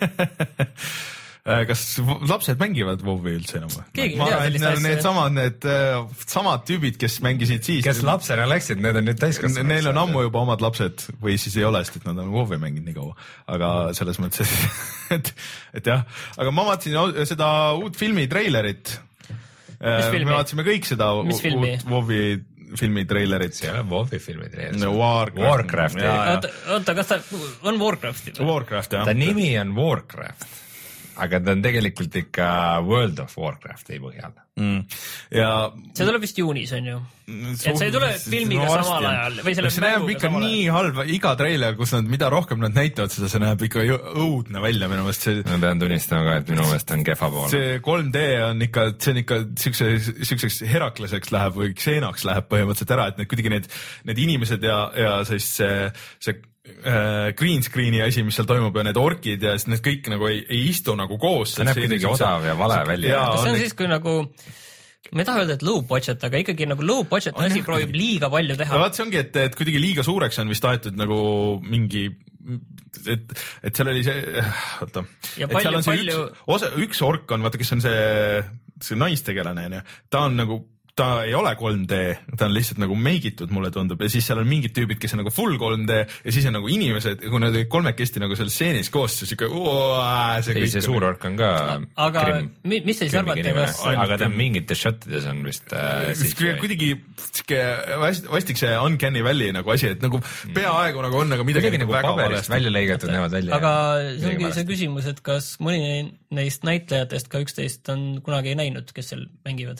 Speaker 1: Kas lapsed mängivad WoW-i üldse enam?
Speaker 2: Keegi ei tea sellist asja.
Speaker 1: Need samad, need samad tüübid, kes mängisid siis.
Speaker 3: Kes lapsena läksid, need on nüüd täiskasvanud.
Speaker 1: Neil on ammu juba omad lapsed või siis ei ole, sest et nad on WoW-i mänginud nii kaua. Aga selles mõttes, et, et jah. Aga ma vaatasin seda uut filmi treilerit. Me vaatasime kõik seda uut WoW-i filmi treilerit.
Speaker 3: See ei ole WoW-i filmi treilerit.
Speaker 1: No, Warcraft.
Speaker 3: Warcraft.
Speaker 2: Oota, oota, kas ta on Warcrafti?
Speaker 1: Warcraft, jah.
Speaker 3: Ta nimi on Warcraft. Aga ta on tegelikult ikka World of Warcrafti põhjal
Speaker 1: mm.. ja
Speaker 2: see tuleb vist juunis, on ju? Et see ei tule filmiga no, samal ajal või selle
Speaker 1: see näeb ikka nii halb, iga treiler, kus nad, mida rohkem nad näitavad seda, see näeb ikka õudne välja minu meelest. See,
Speaker 3: ma pean tunnistama ka, et minu meelest on kehva pool.
Speaker 1: See kolm D on ikka, see on ikka siukse, siukseks Herakleseks läheb või Xenoks läheb põhimõtteliselt ära, et need kuidagi need, need inimesed ja, ja siis see, see green screen'i asi, mis seal toimub ja need orkid ja need kõik nagu ei, ei istu nagu koos.
Speaker 3: See näeb kuidagi odav ja vale välja.
Speaker 2: See on siis, kui nagu, ma ei taha öelda, et low budget, aga ikkagi nagu low budget asi proovib liiga palju teha.
Speaker 1: Vaat see ongi, et, et kuidagi liiga suureks on vist aetud nagu mingi, et, et seal oli see, oota, et
Speaker 2: palju,
Speaker 1: seal on see
Speaker 2: palju...
Speaker 1: üks, osa, üks ork on, vaata, kes on see, see naistegelane, ta on nagu ta ei ole kolm D, ta on lihtsalt nagu meigitud, mulle tundub, ja siis seal on mingid tüübid, kes on nagu full kolm D ja siis on nagu inimesed, kui nad kolmekesti nagu seal stseenis koos, siis ikka see
Speaker 3: ei, see suur ork on ka
Speaker 2: aga krim, mis te siis arvate, kas
Speaker 3: aga ta mingite shottides on vist äh,
Speaker 1: siis kuidagi vastik see Uncanny Valley nagu asi, et nagu peaaegu nagu on, aga midagi
Speaker 3: kuidagi nagu paberist välja lõigatud näevad välja.
Speaker 2: Aga see ongi see küsimus, et kas mõni neist näitlejatest ka üksteist on kunagi näinud, kes seal mängivad?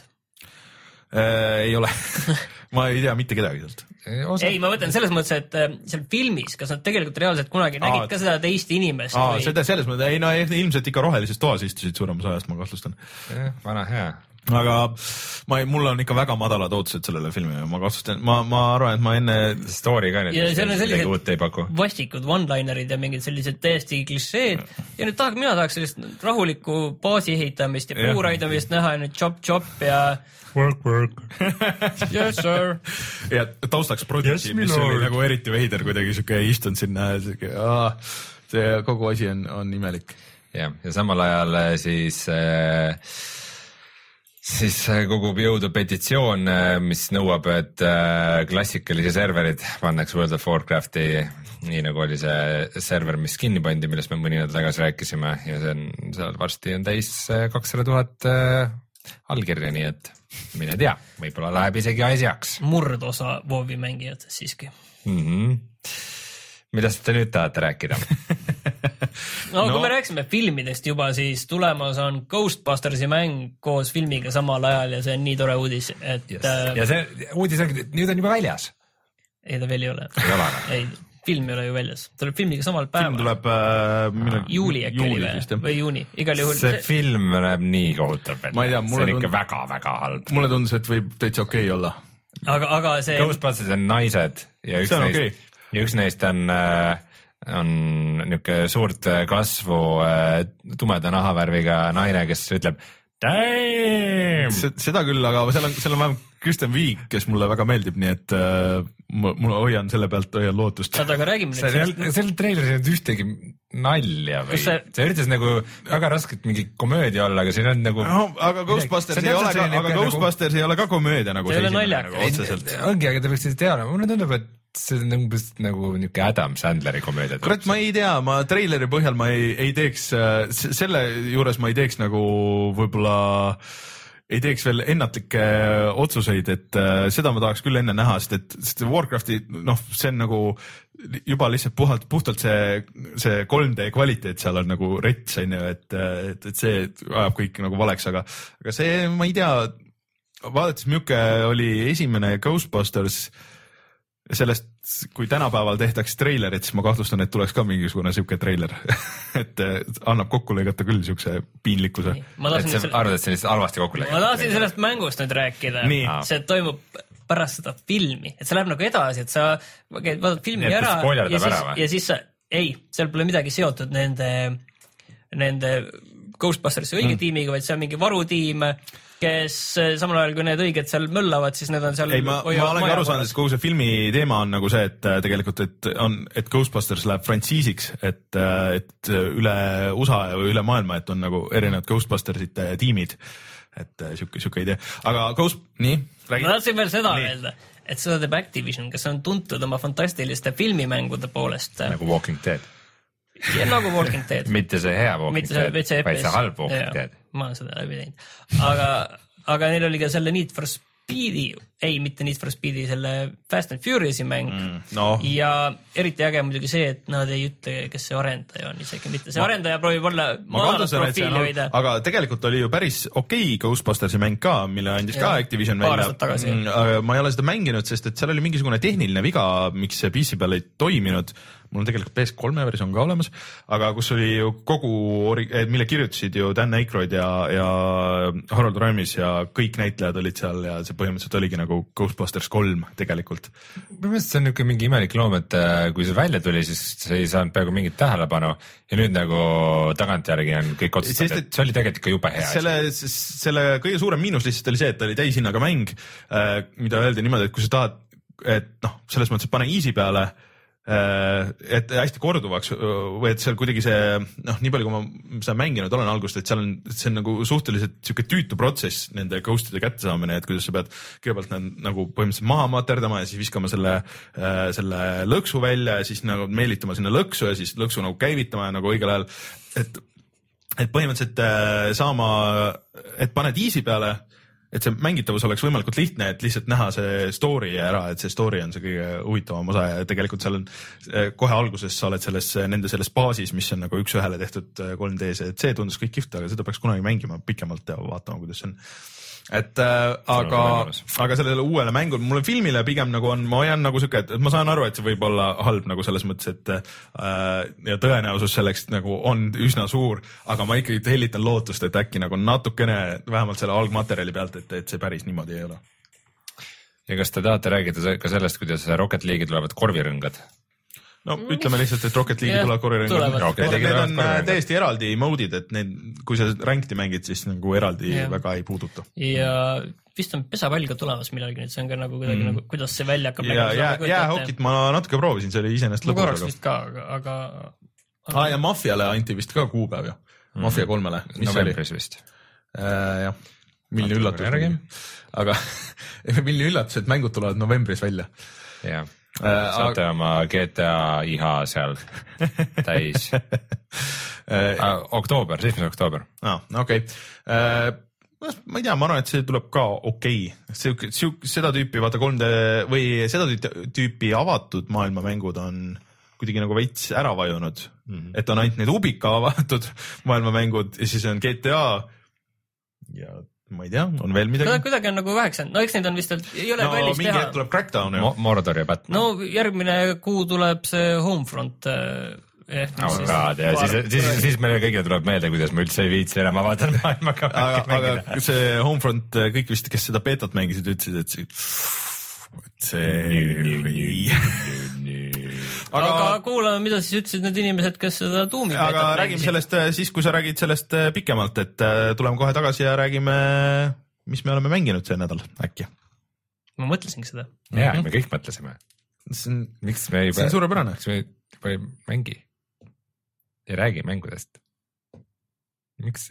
Speaker 1: Äh, ei ole ma ei tea mitte kedagi sealt.
Speaker 2: Ei, ma mõtlen selles mõttes, et äh, seal filmis, kas nad tegelikult reaalselt kunagi Aa, nägid ka seda teist inimest?
Speaker 1: Aa, või... seda selles mõttes, ei no ilmselt ikka rohelises toas istusid suuremas ajast, ma kahtlustan.
Speaker 3: Eh, vana hea.
Speaker 1: Aga ma ei, mul on ikka väga madalad ootused sellele filmile, ma kahtlustan, ma, ma arvan, et ma enne...
Speaker 3: Story ka nüüd,
Speaker 2: ja seal on sellised vastikud one-linerid ja mingid sellised täiesti klišeed ja nüüd tahaks, mina tahaks sellist rahulikku baasi ehitamist ja puuraidamist näha ja nüüd chop-chop ja
Speaker 3: work, work.
Speaker 2: Yes, sir.
Speaker 1: Ja taustaks prototiib, yes, mis oli nagu eriti veider kuidagi siuke istunud sinna ja siuke, aah, see kogu asi on, on imelik.
Speaker 3: Ja, ja samal ajal siis, siis kogub jõudu petitsioon, mis nõuab, et klassikalisi serverid pannaks World of Warcrafti, nii nagu oli see server, mis kinni pandi, millest me mõni nädal tagasi rääkisime ja see on, seal varsti on täis kakssada tuhat allkirja, nii et mine tea, võib-olla läheb isegi asjaks.
Speaker 2: Murdosa WoW-i mängijad siiski.
Speaker 3: Mm-hmm. Millest te nüüd tahate rääkida?
Speaker 2: no, no kui me rääksime filmidest juba, siis tulemas on Ghostbustersi mäng koos filmiga samal ajal ja see on nii tore uudis, et...
Speaker 3: Yes. Ja see uudis on, nüüd on juba väljas.
Speaker 2: Ei, ta veel ei ole.
Speaker 3: Ei ole.
Speaker 2: Ei, film ei ole ju väljas. Tuleb filmiga samal päeval.
Speaker 1: Film tuleb äh, minu...
Speaker 2: juuli äkki oli või, või juuni. Igal juhul...
Speaker 3: See film näeb nii kohutav välja.
Speaker 1: Ma ei tea, mulle
Speaker 3: see on
Speaker 1: tund...
Speaker 3: ikka väga-väga halb.
Speaker 1: Mulle tundus, et võib täitsa okei okay olla.
Speaker 2: Aga, aga see...
Speaker 3: Ghostbusters on naised ja üks, neist, okay. ja üks neist on äh, on niisugune suurt kasvu tumeda nahavärviga naine, kes ütleb damn.
Speaker 1: Seda küll, aga seal on, seal on vähemalt Kristen Wiig, kes mulle väga meeldib, nii et äh, mul hoian selle pealt, hoian lootust.
Speaker 2: Saad aga räägime nüüd
Speaker 3: sellest. Seal traileris ei olnud ühtegi nalja või see... see üritas nagu väga rasket mingi komöödia olla, aga siin on nagu
Speaker 1: no, aga Ghostbusters ei ole ka, aga Ghostbusters nagu... ei ole ka komöödia nagu
Speaker 2: see ei ole naljak
Speaker 1: nagu,
Speaker 3: ongi, aga te peaksite teada, mulle tundub, et see on umbes nagu niuke Adam Sandleri komöödia.
Speaker 1: Kurat, ma ei tea, ma treileri põhjal ma ei, ei teeks, selle juures ma ei teeks nagu võib-olla ei teeks veel ennatlikke otsuseid, et äh, seda ma tahaks küll enne näha, sest et sest Warcrafti, noh, see on nagu juba lihtsalt puhalt, puhtalt see, see kolm D kvaliteet seal on nagu rets, on ju, et, et, et see ajab kõik nagu valeks, aga, aga see, ma ei tea, vaadates milline oli esimene Ghostbusters, sellest, kui tänapäeval tehtaks treilerit, siis ma kahtlustan, et tuleks ka mingisugune siuke treiler, et annab kokku lõigata küll siukse piinlikkuse.
Speaker 3: Et sa selle... arvad, et see on lihtsalt halvasti kokku lõigata?
Speaker 2: Ma tahtsin sellest mängust nüüd rääkida. See toimub pärast seda filmi, et see läheb nagu edasi, et sa vaatad filmi
Speaker 3: nii,
Speaker 2: ära
Speaker 3: ja siis,
Speaker 2: ära ja siis sa, ei, seal pole midagi seotud nende, nende Ghostbustersi õige mm. tiimiga, vaid see on mingi varutiim, kes samal ajal, kui need õiged seal möllavad, siis need on seal...
Speaker 1: Ei, ma, ma olen aru saanud, et kogu see filmi teema on nagu see, et tegelikult, et, on, et Ghostbusters läheb frantsiisiks, et, et üle U S A ja üle maailma, et on nagu erinevad Ghostbustersite tiimid, et siuke, siuke idee. Aga Ghost... Nii, räägi.
Speaker 2: Ma tahtsin veel seda öelda, et seda teeb Activision, kes on tuntud oma fantastiliste filmimängude poolest.
Speaker 3: Nagu Walking Dead.
Speaker 2: Ja nagu Walking Dead.
Speaker 3: Mitte see hea Walking
Speaker 2: see,
Speaker 3: Dead,
Speaker 2: see
Speaker 3: vaid see halb Walking Dead.
Speaker 2: Ma olen seda läbi teinud. Aga, aga neil oli ka selle Need for Speedi, ei, mitte Need for Speedi, selle Fast and Furious'i mäng. Mm, no. Ja eriti äge muidugi see, et nad ei ütle, kes see arendaja on, isegi mitte. See ma, arendaja proovib olla maalat profiili hoida.
Speaker 1: Aga tegelikult oli ju päris okei okay Ghostbustersi mäng ka, mille andis ja, ka Activision välja. Ma ei ole seda mänginud, sest et seal oli mingisugune tehniline viga, miks see P C peal ei toiminud. Mul on tegelikult P S kolm versioon ka olemas, aga kus oli ju kogu, mille kirjutasid ju Dan Aykroyd ja, ja Harold Ramis ja kõik näitlejad olid seal ja see põhimõtteliselt oligi nagu Ghostbusters kolm tegelikult.
Speaker 3: Minu meelest see on niuke mingi imelik loom, et kui see välja tuli, siis see ei saanud peaaegu mingit tähelepanu ja nüüd nagu tagantjärgi on kõik otsustab, et see oli tegelikult ikka jube hea.
Speaker 1: Selle, selle kõige suurem miinus lihtsalt oli see, et oli täishinnaga mäng, mida öeldi niimoodi, et kui sa tahad, et noh, selles mõttes, et pane easy peale, et hästi korduvaks või et seal kuidagi see, noh, nii palju kui ma seda mänginud olen algust, et seal on, see on nagu suhteliselt siuke tüütu protsess nende ghostide kättesaamine, et kuidas sa pead kõigepealt need nagu põhimõtteliselt maha materdama ja siis viskama selle, selle lõksu välja ja siis nagu meelitama sinna lõksu ja siis lõksu nagu käivitama ja nagu õigel ajal, et, et põhimõtteliselt saama, et paned easy peale, et see mängitavus oleks võimalikult lihtne, et lihtsalt näha see story ära, et see story on see kõige huvitavam osa ja tegelikult seal on kohe alguses sa oled selles, nende selles baasis, mis on nagu üks ühele tehtud kolm D-s, et see tundus kõik kihvt, aga seda peaks kunagi mängima pikemalt ja vaatama, kuidas see on. Et äh, aga, aga sellele uuele mängul, mulle filmile pigem nagu on, ma hoian nagu siuke, et ma saan aru, et see võib olla halb nagu selles mõttes, et äh, ja tõenäosus selleks nagu on üsna suur, aga ma ikkagi hellitan lootust, et äkki nagu natukene vähemalt selle algmaterjali pealt, et, et see päris niimoodi ei ole.
Speaker 3: Ja kas te tahate räägida ka sellest, kuidas Rocket League'i tulevad korvirõngad?
Speaker 1: No ütleme lihtsalt, et Rocket League'i yeah, tuleb korvirõngad. Need on täiesti eraldi mode'id, et need, kui sa rankti mängid, siis nagu eraldi yeah. väga ei puuduta.
Speaker 2: Ja vist on pesapall ka tulemas millalgi, nüüd see on ka nagu kuidagi mm. nagu, kuidas see välja hakkab.
Speaker 1: Ja, ja, ja hokit ma natuke proovisin, see oli iseenesest lõpus.
Speaker 2: Ma korraks vist ka, aga... aga...
Speaker 1: Ah, ja Mafiale anti vist ka kuupäev ju. Mafia kolmele.
Speaker 3: Novembris vist.
Speaker 1: Äh, jah, milline üllatus. Aga milline üllatus, et mängud tulevad novembris välja.
Speaker 3: Jah. Saate aga... oma G T A iha seal täis. Oktoober, seitsmes oktoober.
Speaker 1: Ah, okei. Okay. Ma ei tea, ma arvan, et see tuleb ka okei. Okay. Seda tüüpi, vaata kolm D või seda tüüpi avatud maailmamängud on kuidagi nagu veits ära vajunud. Mm-hmm. Et on ainult need Ubika avatud maailmamängud ja siis on G T A ja ma ei tea, on veel midagi?
Speaker 2: No kuidagi on nagu väheksa, no eks neid on vist, ei ole
Speaker 1: no,
Speaker 2: valmis teha.
Speaker 1: No mingi hetk tuleb Crackdown ju.
Speaker 3: Mordor ja Batman.
Speaker 2: No järgmine kuu tuleb see Homefront. Eh,
Speaker 3: oh siis, God, ja siis, siis, siis meile kõigile tuleb meelde, kuidas ma üldse ei viitsi enam avada maailmaga
Speaker 1: mängida. Aga see Homefront, kõik vist, kes seda beetat mängisid, ütlesid, et see... see...
Speaker 2: aga, aga kuulame, mida siis ütlesid need inimesed, kes seda tuumi
Speaker 1: aga räägime sellest siis, kui sa räägid sellest pikemalt, et tuleme kohe tagasi ja räägime, mis me oleme mänginud see nädal äkki.
Speaker 2: Ma mõtlesingi seda.
Speaker 3: Jaa, me kõik mõtlesime.
Speaker 1: On,
Speaker 3: miks me juba,
Speaker 1: see on suurepärane.
Speaker 3: Miks me juba ei mängi? Ei räägi mängudest. Miks?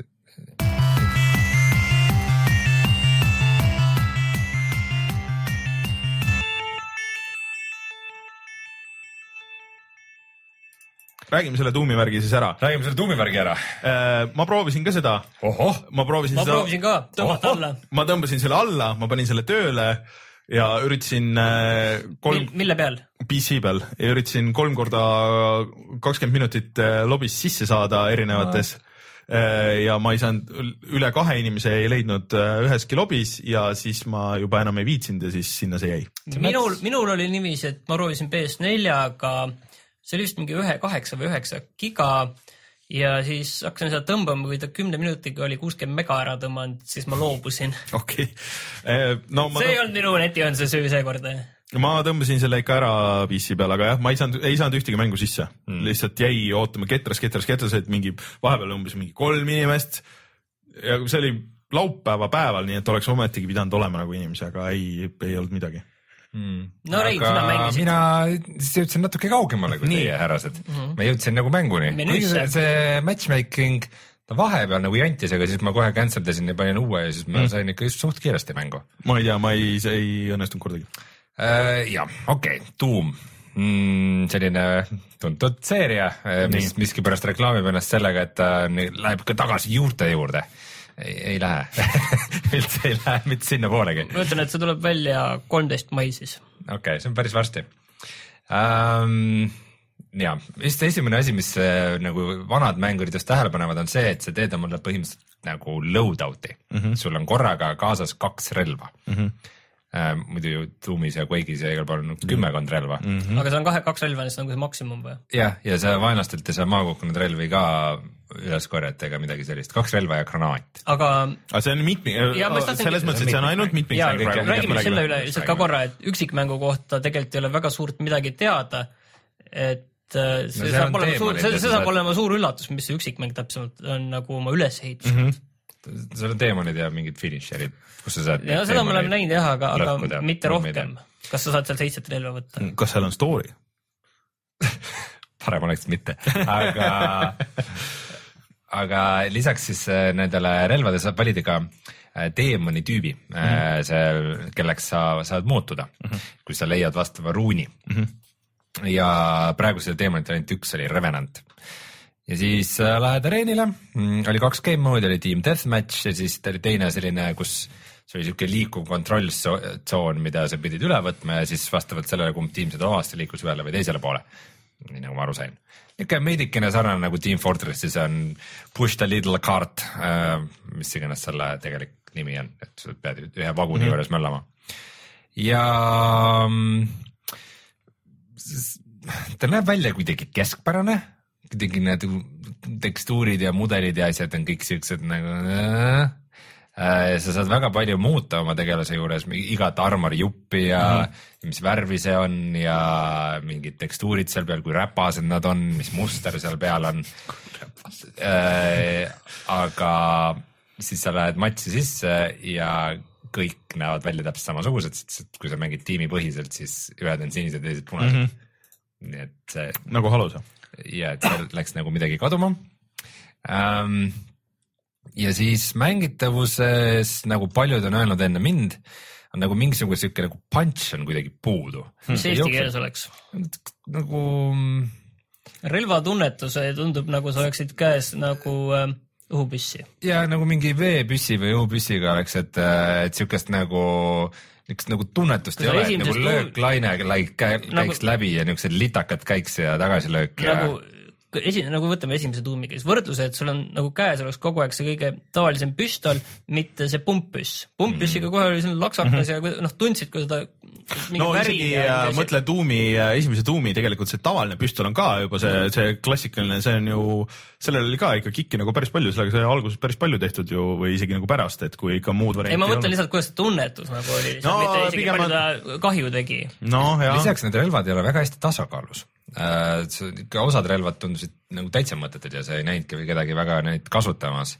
Speaker 1: räägime selle tuumivärgi siis ära.
Speaker 3: Räägime selle tuumivärgi ära.
Speaker 1: Ma proovisin ka seda.
Speaker 3: Ohoh.
Speaker 1: Ma proovisin,
Speaker 2: ma
Speaker 1: seda...
Speaker 2: proovisin ka, tõmbata alla.
Speaker 1: Ma tõmbasin selle alla, ma panin selle tööle ja üritasin kolm...
Speaker 2: Mille peal?
Speaker 1: P C peal ja üritasin kolm korda kakskümmend minutit lobis sisse saada erinevates Aa. ja ma ei saanud, üle kahe inimese ei leidnud üheski lobis ja siis ma juba enam ei viitsinud ja siis sinna see jäi.
Speaker 2: Minul, minul oli niiviisi, et ma proovisin P S neljaga see oli vist mingi ühe kaheksa või üheksa giga ja siis hakkasin seda tõmbama, kui ta kümne minutiga oli kuuskümmend mega ära tõmmanud, siis ma loobusin.
Speaker 1: Okei. Okay. No,
Speaker 2: see ei olnud minu netiühenduse süü seekord.
Speaker 1: Ma tõmbasin selle ikka ära P C peal, aga jah, ma ei saanud, ei saanud ühtegi mängu sisse. Hmm. Lihtsalt jäi ootama ketras, ketras, ketras, et mingi vahepeal umbes mingi kolm inimest ja see oli laupäeva päeval, nii et oleks ometigi pidanud olema nagu inimesi, aga ei, ei olnud midagi.
Speaker 3: Hmm.
Speaker 2: No Rein, sina mängisid.
Speaker 3: Mina siis jõudsin natuke kaugemale kui teie härrased. Mm -hmm. Ma jõudsin nagu mänguni. See, see matchmaking, ta vahepeal nagu jantis, aga siis ma kohe canceldasin ja panin uue ja siis ma mm. sain ikka just suht kiiresti mängu.
Speaker 1: Ma ei tea, ma ei, see ei õnnestunud kordagi.
Speaker 3: Uh, jah, okei, okay. Doom. Mm, selline tuntud seeria, mis miskipärast reklaamib ennast sellega, et ta läheb ka tagasi juurte juurde. Ei, ei lähe üldse ei lähe mitte sinna poolegi.
Speaker 2: Ma ütlen, et see tuleb välja kolmteist mai siis.
Speaker 3: Okei, okay, see on päris varsti. Um, ja, just esimene asi, mis nagu vanad mängurid just tähele panevad, on see, et see teed on mulle põhimõtteliselt nagu loadout'i. Mm -hmm. Sul on korraga kaasas kaks relva. Mm -hmm. Uh, muidu ju Doomis ja Quake'is ja igal pool on kümmekond relva.
Speaker 2: Mm -hmm. Aga see on kahe, kaks relva, siis on see maksimum või?
Speaker 3: Jah, ja see vaenlastelt ei saa maakukkunud relvi ka üles korjata ega midagi sellist. Kaks relva ja granaat.
Speaker 2: Aga,
Speaker 1: aga see on mitmik, selles mõttes, et see on ainult mitmik.
Speaker 2: Ja, räägime selle üle lihtsalt ka korra, et üksikmängu kohta tegelikult ei ole väga suurt midagi teada, et see, no, saab, olema suur, see, see saab olema suur üllatus, mis see üksikmäng täpsemalt on nagu oma ülesehitus. Mm
Speaker 3: -hmm. seal on teemonid ja mingid finisherid, kus sa saad...
Speaker 2: Ja seda me oleme näinud jah, aga, aga mitte rohkem. Kas sa saad seal seitset relva võtta?
Speaker 1: Kas seal on story?
Speaker 3: Parem oleks mitte, aga... aga lisaks siis nendele relvade saab valida ka teemoni tüübi, mm -hmm. see, kelleks sa saad muutuda, mm -hmm. kui sa leiad vastava ruuni. Mm -hmm. Ja praegu seda teemonit ainult üks oli Revenant. Ja siis lähed areenile, oli kaks game mode'i, oli Team Deathmatch ja siis oli teine selline, kus see oli siuke liikuv kontrolltsoon, mida sa pidid üle võtma ja siis vastavalt sellele, kumb tiim seda omast liikus ühele või teisele poole. Nii nagu ma aru sain. Ikka meidikene sarnane nagu Team Fortressis on Push the Little Cart, mis iganes selle tegelik nimi on, et sa pead ühe vaguni mm -hmm. juures möllama. Ja ta näeb välja kuidagi keskpärane, kuidagi need tekstuurid ja mudelid ja asjad on kõik siuksed nagu äh, sa saad väga palju muuta oma tegelase juures, igat armorjuppi ja mm -hmm. mis värvi see on ja mingid tekstuurid seal peal, kui räpased nad on, mis muster seal peal on. Äh, aga siis sa lähed matši sisse ja kõik näevad välja täpselt samasugused, sest kui sa mängid tiimipõhiselt, siis ühed on sinised, teised punased. Mm -hmm. Nii et see...
Speaker 1: Nagu Halos.
Speaker 3: Ja et seal läks nagu midagi kaduma. Ähm, ja siis mängitavuses, nagu paljud on öelnud enne mind, on nagu mingisugune siuke nagu punch on kuidagi puudu.
Speaker 2: Mis eesti keeles oleks?
Speaker 3: Nagu...
Speaker 2: Relvatunnetus tundub nagu sa oleksid käes nagu äh, õhupüssi. Ja
Speaker 3: nagu mingi veepüssi või õhupüssiga oleks, et, et siukest nagu... Niks nagu tunnetust ei ole, nagu lööklaine käiks nagu, läbi ja niisugused litakad käiks ja tagasilöök.
Speaker 2: Nagu, ja... esi, nagu võtame esimese tuumiga, siis võrdluse, et sul on nagu käes oleks kogu aeg see kõige tavalisem püstol, mitte see pumppüss. Pumppüssiga kohe oli selline laksakas mm -hmm. ja noh, tundsid, kui seda
Speaker 1: no isegi ja, mõtle tuumi, esimese tuumi, tegelikult see tavaline püstol on ka juba see, see klassikaline, see on ju, sellel oli ka ikka kikki nagu päris palju, sellega sai alguses päris palju tehtud ju või isegi nagu pärast, et kui ikka muud varianti
Speaker 2: ei, ma mõtlen lihtsalt, kuidas see tunnetus nagu oli, no, mitte isegi palju ta kahju tegi.
Speaker 1: No,
Speaker 3: lisaks need relvad ei ole väga hästi tasakaalus. äh,. ikka osad relvad tundusid nagu täitsa mõttetud ja sa ei näinudki kedagi väga neid kasutamas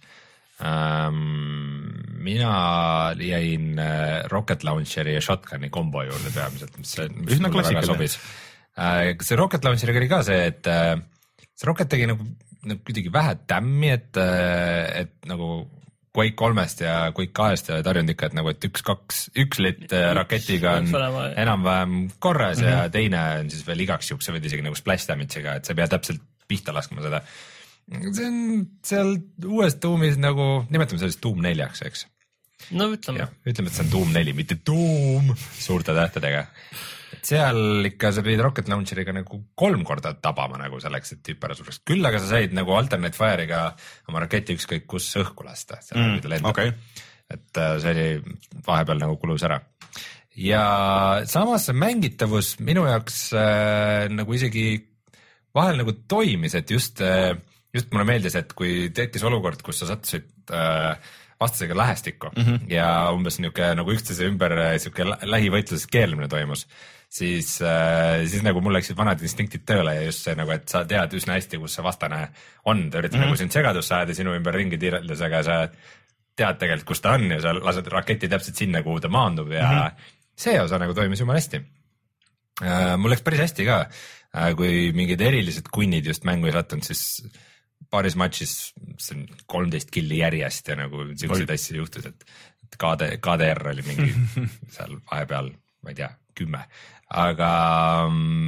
Speaker 3: ähm,. mina jäin Rocket Launcheri ja Shotguni kombo juurde peamiselt, mis, mis
Speaker 1: üsna klassikaline.
Speaker 3: Äh, see Rocket Launcheriga oli ka see, et äh, see Rocket tegi nagu, nagu kuidagi vähe tämmi, et, et nagu Quake kolmest ja Quake kahest ja tarjunud ikka, et nagu, et üks, kaks, üks litt raketiga on enam-vähem korras mm -hmm. ja teine on siis veel igaks juhuks, sa võid isegi nagu splash damage'iga, et sa ei pea täpselt pihta laskma seda. See on seal uues Doomis nagu, nimetame sellest Doom neljaks, eks?
Speaker 2: No ütleme.
Speaker 3: Ütleme, et see on Doom neli, mitte Doom suurte tähtedega. Et seal ikka sa pidid Rocket Launcheriga nagu kolm korda tabama nagu selleks, et tüüp ära sureks. Küll aga sa said nagu alternate fire'iga oma raketi ükskõik kus õhku lasta.
Speaker 1: Mm, okay.
Speaker 3: Et see oli vahepeal nagu kulus ära. Ja samas see mängitavus minu jaoks äh, nagu isegi vahel nagu toimis, et just, äh, just mulle meeldis, et kui tekkis olukord, kus sa sattusid äh, vastasega lähestikku mm -hmm. ja umbes niuke nagu üksteise ümber siuke lähivõitluses keerlemine toimus, siis, äh, siis nagu mul läksid vanad instinktid tööle ja just see nagu, et sa tead üsna hästi, kus see vastane on, ta üritab mm -hmm. nagu sind segadusse ajada sinu ümber ringi tiiraldusega, sa tead tegelikult, kus ta on ja sa lased raketi täpselt sinna, kuhu ta maandub ja mm -hmm. see osa nagu toimis jumala hästi äh,. Mul läks päris hästi ka äh,, kui mingid erilised kunnid just mängu ei sattunud, siis paaris matšis kolmteist killi järjest ja nagu siukseid asju juhtus, et K D, K D R oli mingi seal vahepeal, ma ei tea, kümme, aga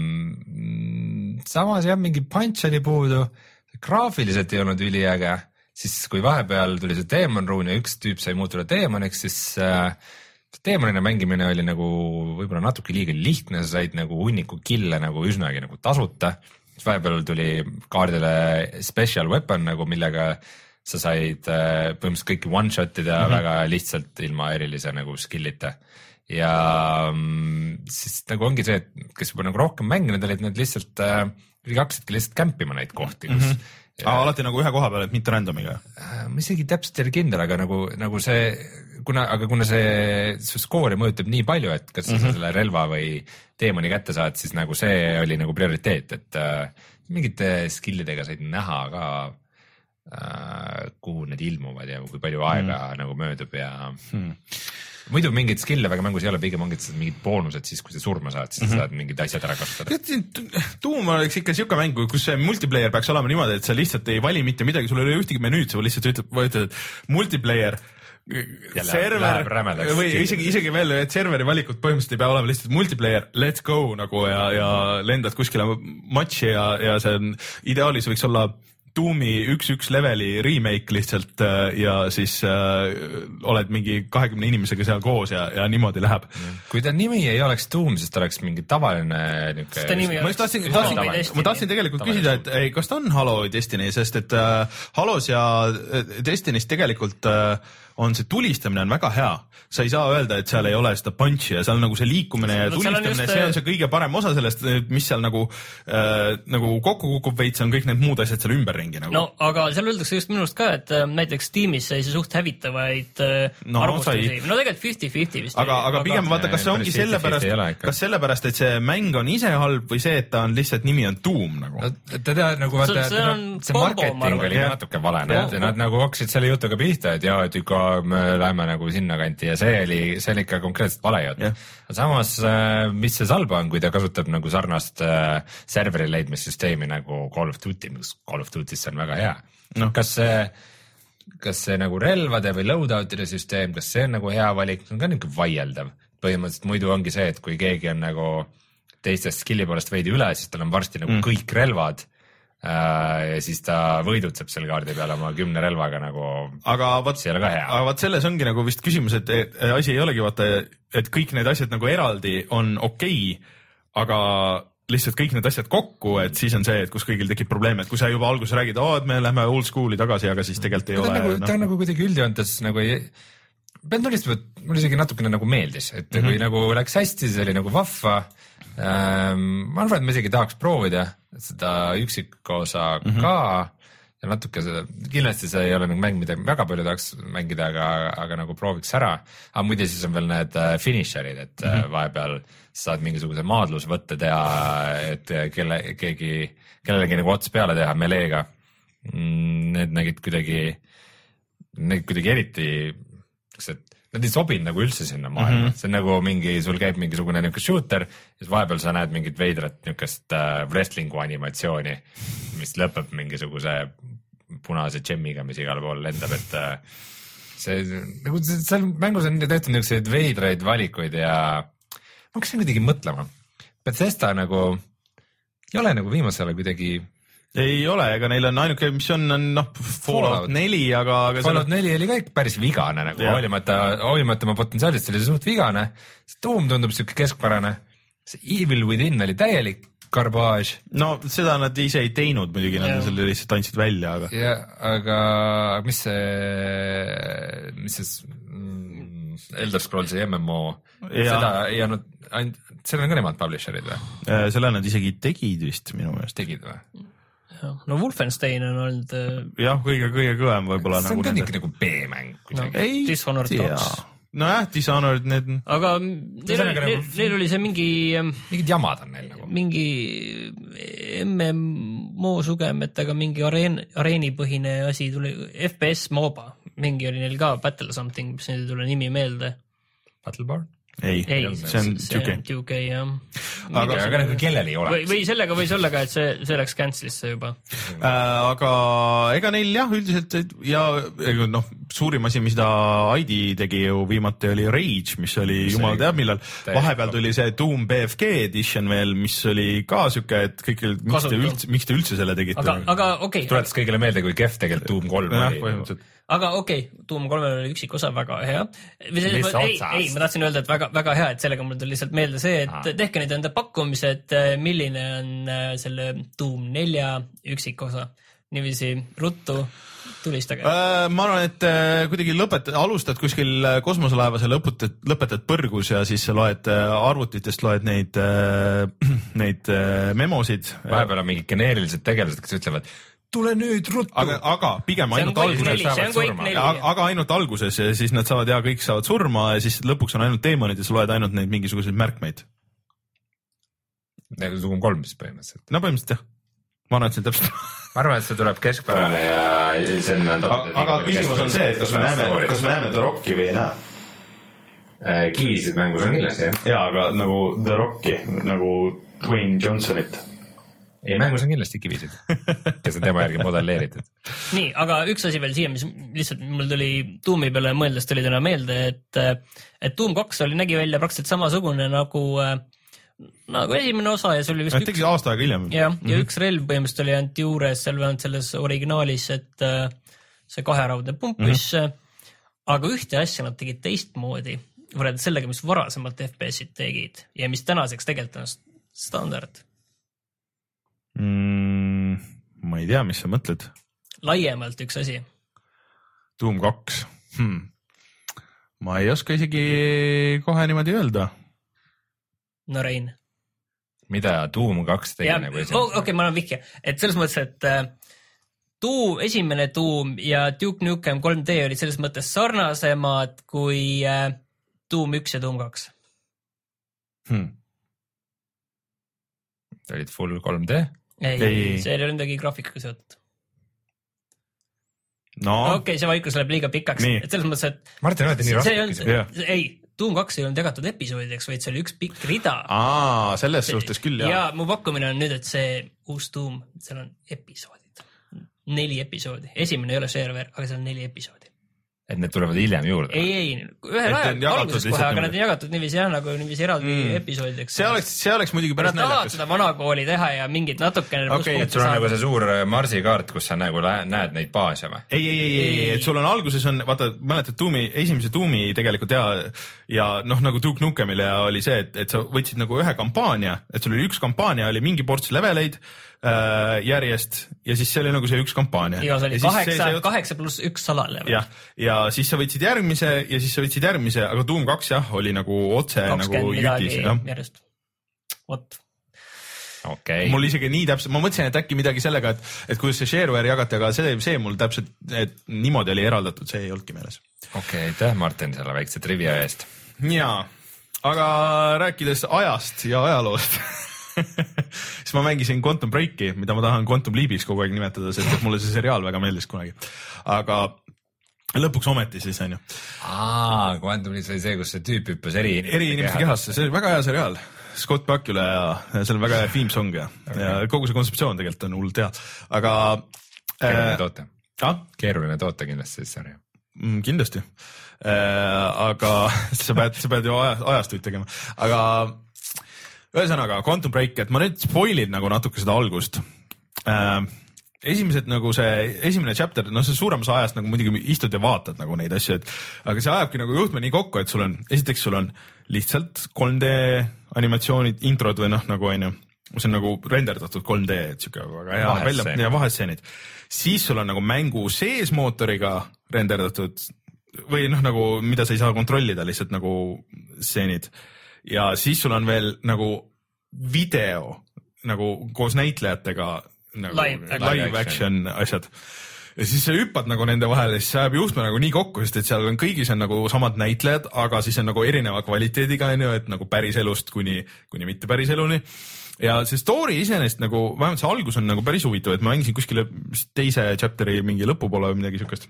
Speaker 3: mm, samas jah, mingi punch oli puudu, graafiliselt ei olnud üliäge, siis kui vahepeal tuli see Demon Rune ja üks tüüp sai muutuda Demoniks, siis äh, Demonina mängimine oli nagu võib-olla natuke liiga lihtne, sa said nagu hunniku kille nagu üsnagi nagu tasuta. Vahepeal tuli kaardile special weapon nagu, millega sa said põhimõtteliselt kõiki one-shot ida mm -hmm. väga lihtsalt ilma erilise nagu skill'ita. Ja siis nagu ongi see, et kes juba nagu rohkem mänginud olid, need lihtsalt äh, hakkasidki lihtsalt kämpima neid kohti, kus mm -hmm.
Speaker 1: Ja, ah, alati nagu ühe koha peal, et mitte randomiga?
Speaker 3: Ma isegi täpselt ei ole kindel, aga nagu, nagu see, kuna, aga kuna see, see skoori mõjutab nii palju, et kas mm -hmm. sa selle relva või teemoni kätte saad, siis nagu see oli nagu prioriteet, et äh, mingite skillidega said näha ka äh, kuhu need ilmuvad ja kui palju aega mm. nagu möödub ja hmm. muidu mingeid skill'e väga mängus ei ole, pigem ongi mingid boonused siis, kui sa surma saad, siis mm -hmm. saad mingid asjad ära kasutada.
Speaker 1: Doom oleks ikka siuke mäng, kus see multiplayer peaks olema niimoodi, et sa lihtsalt ei vali mitte midagi, sul ei ole ühtegi menüüd, sa lihtsalt ütled, ütled, et multiplayer Jälle, server või isegi, isegi veel, et serveri valikud põhimõtteliselt ei pea olema lihtsalt multiplayer, let's go nagu ja, ja lendad kuskile matši ja, ja see on, ideaalis võiks olla Doomi üks üks leveli remake lihtsalt ja siis äh, oled mingi kahekümne inimesega seal koos ja, ja niimoodi läheb.
Speaker 3: Kui ta nimi ei oleks Doom, siis ta oleks mingi tavaline niuke.
Speaker 1: Ma tahtsin, tahtsin, ma tahtsin tegelikult tavaline. küsida, et ei, kas ta on Halo Destiny, sest et äh, Halos ja Destiny's tegelikult äh, on see tulistamine on väga hea. Sa ei saa öelda, et seal ei ole seda punchi ja seal nagu see liikumine ja no, tulistamine, just... see on see kõige parem osa sellest, mis seal nagu, äh, nagu kokku kukub veits, on kõik need muud asjad seal ümberringi nagu.
Speaker 2: No aga seal öeldakse just minust ka, et äh, näiteks tiimis sai see suht hävitavaid äh, no, arvustusi. No tegelikult fifty fifty vist.
Speaker 1: Aga, aga pigem vaata, kas see ongi sellepärast, kas sellepärast, et see mäng on ise halb või see, et ta on lihtsalt nimi on Doom nagu?
Speaker 3: No, ta tead nagu vaata, see, see, see marketing oli ja. natuke vale, ja nad nagu hakkasid selle jutuga pihta, et jaa, et ikka me läheme nagu sinna kanti ja see oli, see oli ikka konkreetselt vale jutt yeah.. samas, mis see salba on, kui ta kasutab nagu sarnast äh, serveri leidmissüsteemi nagu Call of Duty, mis Call of Duty'sse on väga hea no.. kas see, kas see nagu relvade või loadout'ide süsteem, kas see on nagu hea valik, see on ka niisugune vaieldav. Põhimõtteliselt muidu ongi see, et kui keegi on nagu teistest skill'i poolest veidi üle, siis tal on varsti nagu mm. kõik relvad ja siis ta võidutseb selle kaardi peale oma kümne relvaga nagu,
Speaker 1: aga vaat,
Speaker 3: see ei ole ka hea.
Speaker 1: aga vaat selles ongi nagu vist küsimus, et, et asi ei olegi vaata, et kõik need asjad nagu eraldi on okei, aga lihtsalt kõik need asjad kokku, et siis on see, et kus kõigil tekib probleem, et kui sa juba alguses räägid, oo, et me lähme old school'i tagasi, aga siis tegelikult ei
Speaker 3: ta
Speaker 1: ole.
Speaker 3: Nagu, no. Ta on nagu kuidagi üldjoontes nagu ei, pean tunnistama, et mul isegi natukene nagu meeldis, et mm -hmm. kui nagu läks hästi, siis oli nagu vahva. Ähm, ma arvan, et ma isegi tahaks proovida seda üksikosa mm -hmm. ka ja natuke seda, kindlasti see ei ole nagu mäng, mida väga palju tahaks mängida, aga, aga nagu prooviks ära. aga muide siis on veel need finisherid, et mm -hmm. vahepeal saad mingisuguse maadlusvõtte teha, et kelle, keegi, kellelegi nagu ots peale teha meleega. Need nägid kuidagi, need kuidagi eriti, et nad ei sobinud nagu üldse sinna maailma mm, -hmm. see on nagu mingi, sul käib mingisugune niisugune shooter ja siis vahepeal sa näed mingit veidrat niisugust äh, wrestling'u animatsiooni, mis lõpeb mingisuguse punase džemmiga, mis igal pool lendab, et äh, see nagu seal mängus on tehtud niisuguseid veidraid valikuid ja ma hakkasin kuidagi mõtlema. Bethesda nagu ei ole nagu viimasel ajal kuidagi
Speaker 1: ei ole, ega neil on ainuke, mis on, on noh, Fallout neli, aga, aga
Speaker 3: Fallout neli oli ka ikka päris vigane nagu, hoolimata, hoolimata oma potentsiaalist oli see suht vigane. See Doom tundub siuke keskpärane. See Evil Within oli täielik garbage.
Speaker 1: No seda nad ise ei teinud muidugi, nad selle lihtsalt andsid välja, aga.
Speaker 3: Ja, aga mis see, mis see mm, Elder Scrollsi M M O, ja. Seda ei olnud, seal on ka nemad publisherid või?
Speaker 1: Selle nad isegi tegid vist minu meelest.
Speaker 3: Tegid või?
Speaker 2: No Wolfenstein on olnud
Speaker 1: jah, kõige, kõige kõvem võib-olla.
Speaker 3: See on ka ikka nagu B-mäng.
Speaker 2: No, Dishonored kaks.
Speaker 1: Nojah, Dishonored need.
Speaker 2: Aga neil oli, neil, neil oli see mingi
Speaker 3: mingid jamad on neil nagu.
Speaker 2: Mingi M M O sugemetega mingi areen, areenipõhine asi tuli, F P S MOBA. Mingi oli neil ka Battle Something, mis neil tule nimi meelde.
Speaker 3: Battleborn?
Speaker 1: Ei,
Speaker 2: ei,
Speaker 1: see on Duke.
Speaker 2: Duke, jah.
Speaker 3: Aga, aga nagu kellel ei ole.
Speaker 2: Või, või sellega võis olla ka, et see, see läks cancelisse juba.
Speaker 1: Äh, aga ega neil jah, üldiselt ja noh, suurim asi, mis ta I D tegi ju viimati oli Rage, mis oli mis jumal teab millal. Vahepeal tuli see Doom B F G edition veel, mis oli ka siuke, et kõik, miks te üldse, miks te üldse selle tegite?
Speaker 2: Aga, aga okei. Okay.
Speaker 3: Tuletas kõigile meelde, kui kehv tegelikult Doom kolm
Speaker 1: ja,
Speaker 3: oli.
Speaker 2: Aga okei, okay, Doom kolmel oli üksik osa väga hea. Ei, ei, ma tahtsin öelda, et väga, väga hea, et sellega mul tuli lihtsalt meelde see, et Aha. tehke nüüd enda pakkumised, milline on selle Doom nelja üksik osa. Niiviisi ruttu tulistage.
Speaker 1: Äh, ma arvan, et kuidagi lõpetad, alustad kuskil kosmoselaevas ja lõpetad, lõpetad põrgus ja siis loed arvutitest, loed neid, neid memosid.
Speaker 3: Vahepeal on mingid geneerilised tegelased, kes ütlevad tule nüüd ruttu.
Speaker 1: Aga, aga pigem ainult alguses saavad surma. Aga ainult alguses ja siis nad saavad ja kõik saavad surma ja siis lõpuks on ainult teemonid ja sa loed ainult neid mingisuguseid märkmeid.
Speaker 3: Need on kolm siis põhimõtteliselt.
Speaker 1: No põhimõtteliselt jah. Ma arvan, et see on täpselt.
Speaker 3: Ma arvan, et see tuleb keskpärane ja see on...
Speaker 1: Aga, aga küsimus on see, et kas me näeme, kas me näeme The Rocki või ei näe?
Speaker 3: Kivisid mängus on kindlasti, jah.
Speaker 1: Jaa, aga nagu The Rocki, nagu Dwayne Johnsonit.
Speaker 3: Ei, mängus on kindlasti kivisid, kes on tema järgi modelleeritud.
Speaker 2: Nii, aga üks asi veel siia, mis lihtsalt mul tuli Doomi peale mõeldes tuli täna meelde, et, et Doom kaks oli, nägi välja praktiliselt samasugune nagu, nagu esimene osa ja see oli vist
Speaker 1: üks... Tegid aasta aega hiljem.
Speaker 2: Ja, mm-hmm. ja üks relv põhimõtteliselt oli ainult juures, seal vähemalt selles originaalis, et see kaheraudne pumpis, mm-hmm. aga ühte asja nad tegid teistmoodi, võrreldes sellega, mis varasemalt F P S-id tegid ja mis tänaseks tegelikult on standard.
Speaker 1: Mm, ma ei tea, mis sa mõtled.
Speaker 2: Laiemalt üks asi.
Speaker 1: Doom kaks. Hmm. Ma ei oska isegi kohe niimoodi öelda.
Speaker 2: No Rein.
Speaker 3: Mida Doom kaks tegi?
Speaker 2: Nagu Okei, okay, ma olen vihja. Et selles mõttes, et äh, Doom, esimene Doom ja Duke Nukem kolm D olid selles mõttes sarnasemad kui äh, Doom üks ja Doom kaks.
Speaker 1: Hmm.
Speaker 3: Olid full kolm D?
Speaker 2: Ei, ei, see oli midagi graafikaga seotud.
Speaker 1: No.
Speaker 2: Okei, okay, see vaikus läheb liiga pikaks. Et selles mõttes, et...
Speaker 3: Martin, olete nii raskis?
Speaker 2: Yeah. Ei, Doom kaks ei olnud jagatud episoodideks, vaid see oli üks pikk rida.
Speaker 1: Aa, selles see, suhtes küll, jah.
Speaker 2: Ja mu pakkumine on nüüd, et see uus Doom, seal on episoodid. Neli episoodi. Esimene ei ole server, aga seal on neli episoodi. Et need tulevad hiljem juurde? Ei, ei, ühel ajal alguses kohe, aga need on jagatud niiviisi jah, nagu niiviisi eraldi mm. episoodideks.
Speaker 1: See oleks, see oleks muidugi päris naljakas.
Speaker 2: Nad tahavad seda vanakooli teha ja mingid natukene...
Speaker 3: Okei, et sul on nagu see suur Marsi kaart, kus sa nagu näed neid baase või?
Speaker 1: Ei, ei, ei, ei, et sul on alguses on, vaata, mäletad Doomi, esimese Doomi tegelikult ja, ja noh, nagu Duke Nukemile oli see, et, et sa võtsid nagu ühe kampaania, et sul oli üks kampaania, oli mingi ports leveleid äh, järjest ja siis see oli nagu see üks kampaania.
Speaker 2: Ja see oli kaheksa, kaheksa pluss üks salalevel.
Speaker 1: Ja, ja siis sa võtsid järgmise ja siis sa võtsid järgmise, aga Doom kaks jah, oli nagu otse nagu
Speaker 2: jütis. Järjest. Vot.
Speaker 3: okay.
Speaker 1: mul isegi nii täpselt, ma mõtlesin, et äkki midagi sellega, et, et kuidas see shareware jagati, aga see, see mul täpselt, et niimoodi oli eraldatud, see ei olnudki meeles.
Speaker 3: okei okay,, aitäh Martin selle väikse trivia eest.
Speaker 1: jaa, aga rääkides ajast ja ajaloost siis ma mängisin Quantum Breaki, mida ma tahan Quantum Leapiks kogu aeg nimetada, sest et mulle see seriaal väga meeldis kunagi. Aga lõpuks ometi siis on ju.
Speaker 3: Aa, Quantum Leap oli see, kus see tüüp hüppas eri inimeste,
Speaker 1: eri inimeste kehasse, see oli väga hea seriaal. Scott Bakula ja seal on väga hea theme song ja, okay. ja kogu see kontseptsioon tegelikult on hullult hea, aga
Speaker 3: keeruline äh, toota
Speaker 1: ah?
Speaker 3: keeruline toota kindlasti see sarja
Speaker 1: mm,. Kindlasti äh,, aga sa pead, sa pead ju aja, ajastuid tegema, aga ühesõnaga Quantum Break, et ma nüüd spoilin nagu natuke seda algust äh,. Esimesed nagu see esimene chapter, no see suuremas ajast nagu muidugi istud ja vaatad nagu neid asju, et aga see ajabki nagu juhtme nii kokku, et sul on, esiteks sul on lihtsalt kolm D animatsioonid, introd või noh, nagu on ju, see on nagu renderdatud kolm D, et siuke väga hea välja ja vahestseenid. Siis sul on nagu mängu sees mootoriga renderdatud või noh, nagu mida sa ei saa kontrollida, lihtsalt nagu stseenid. Ja siis sul on veel nagu video nagu koos näitlejatega nagu live, live action asjad. Ja siis sa hüppad nagu nende vahele, siis ajab juhtme nagu nii kokku, sest et seal on kõigis on nagu samad näitlejad, aga siis on nagu erineva kvaliteediga, on ju, et nagu päris elust kuni, kuni mitte päris eluni. Ja see story iseenesest nagu, vähemalt see algus on nagu päris huvitav, et ma mängisin kuskile teise chapteri mingi lõpupoole või midagi siukest.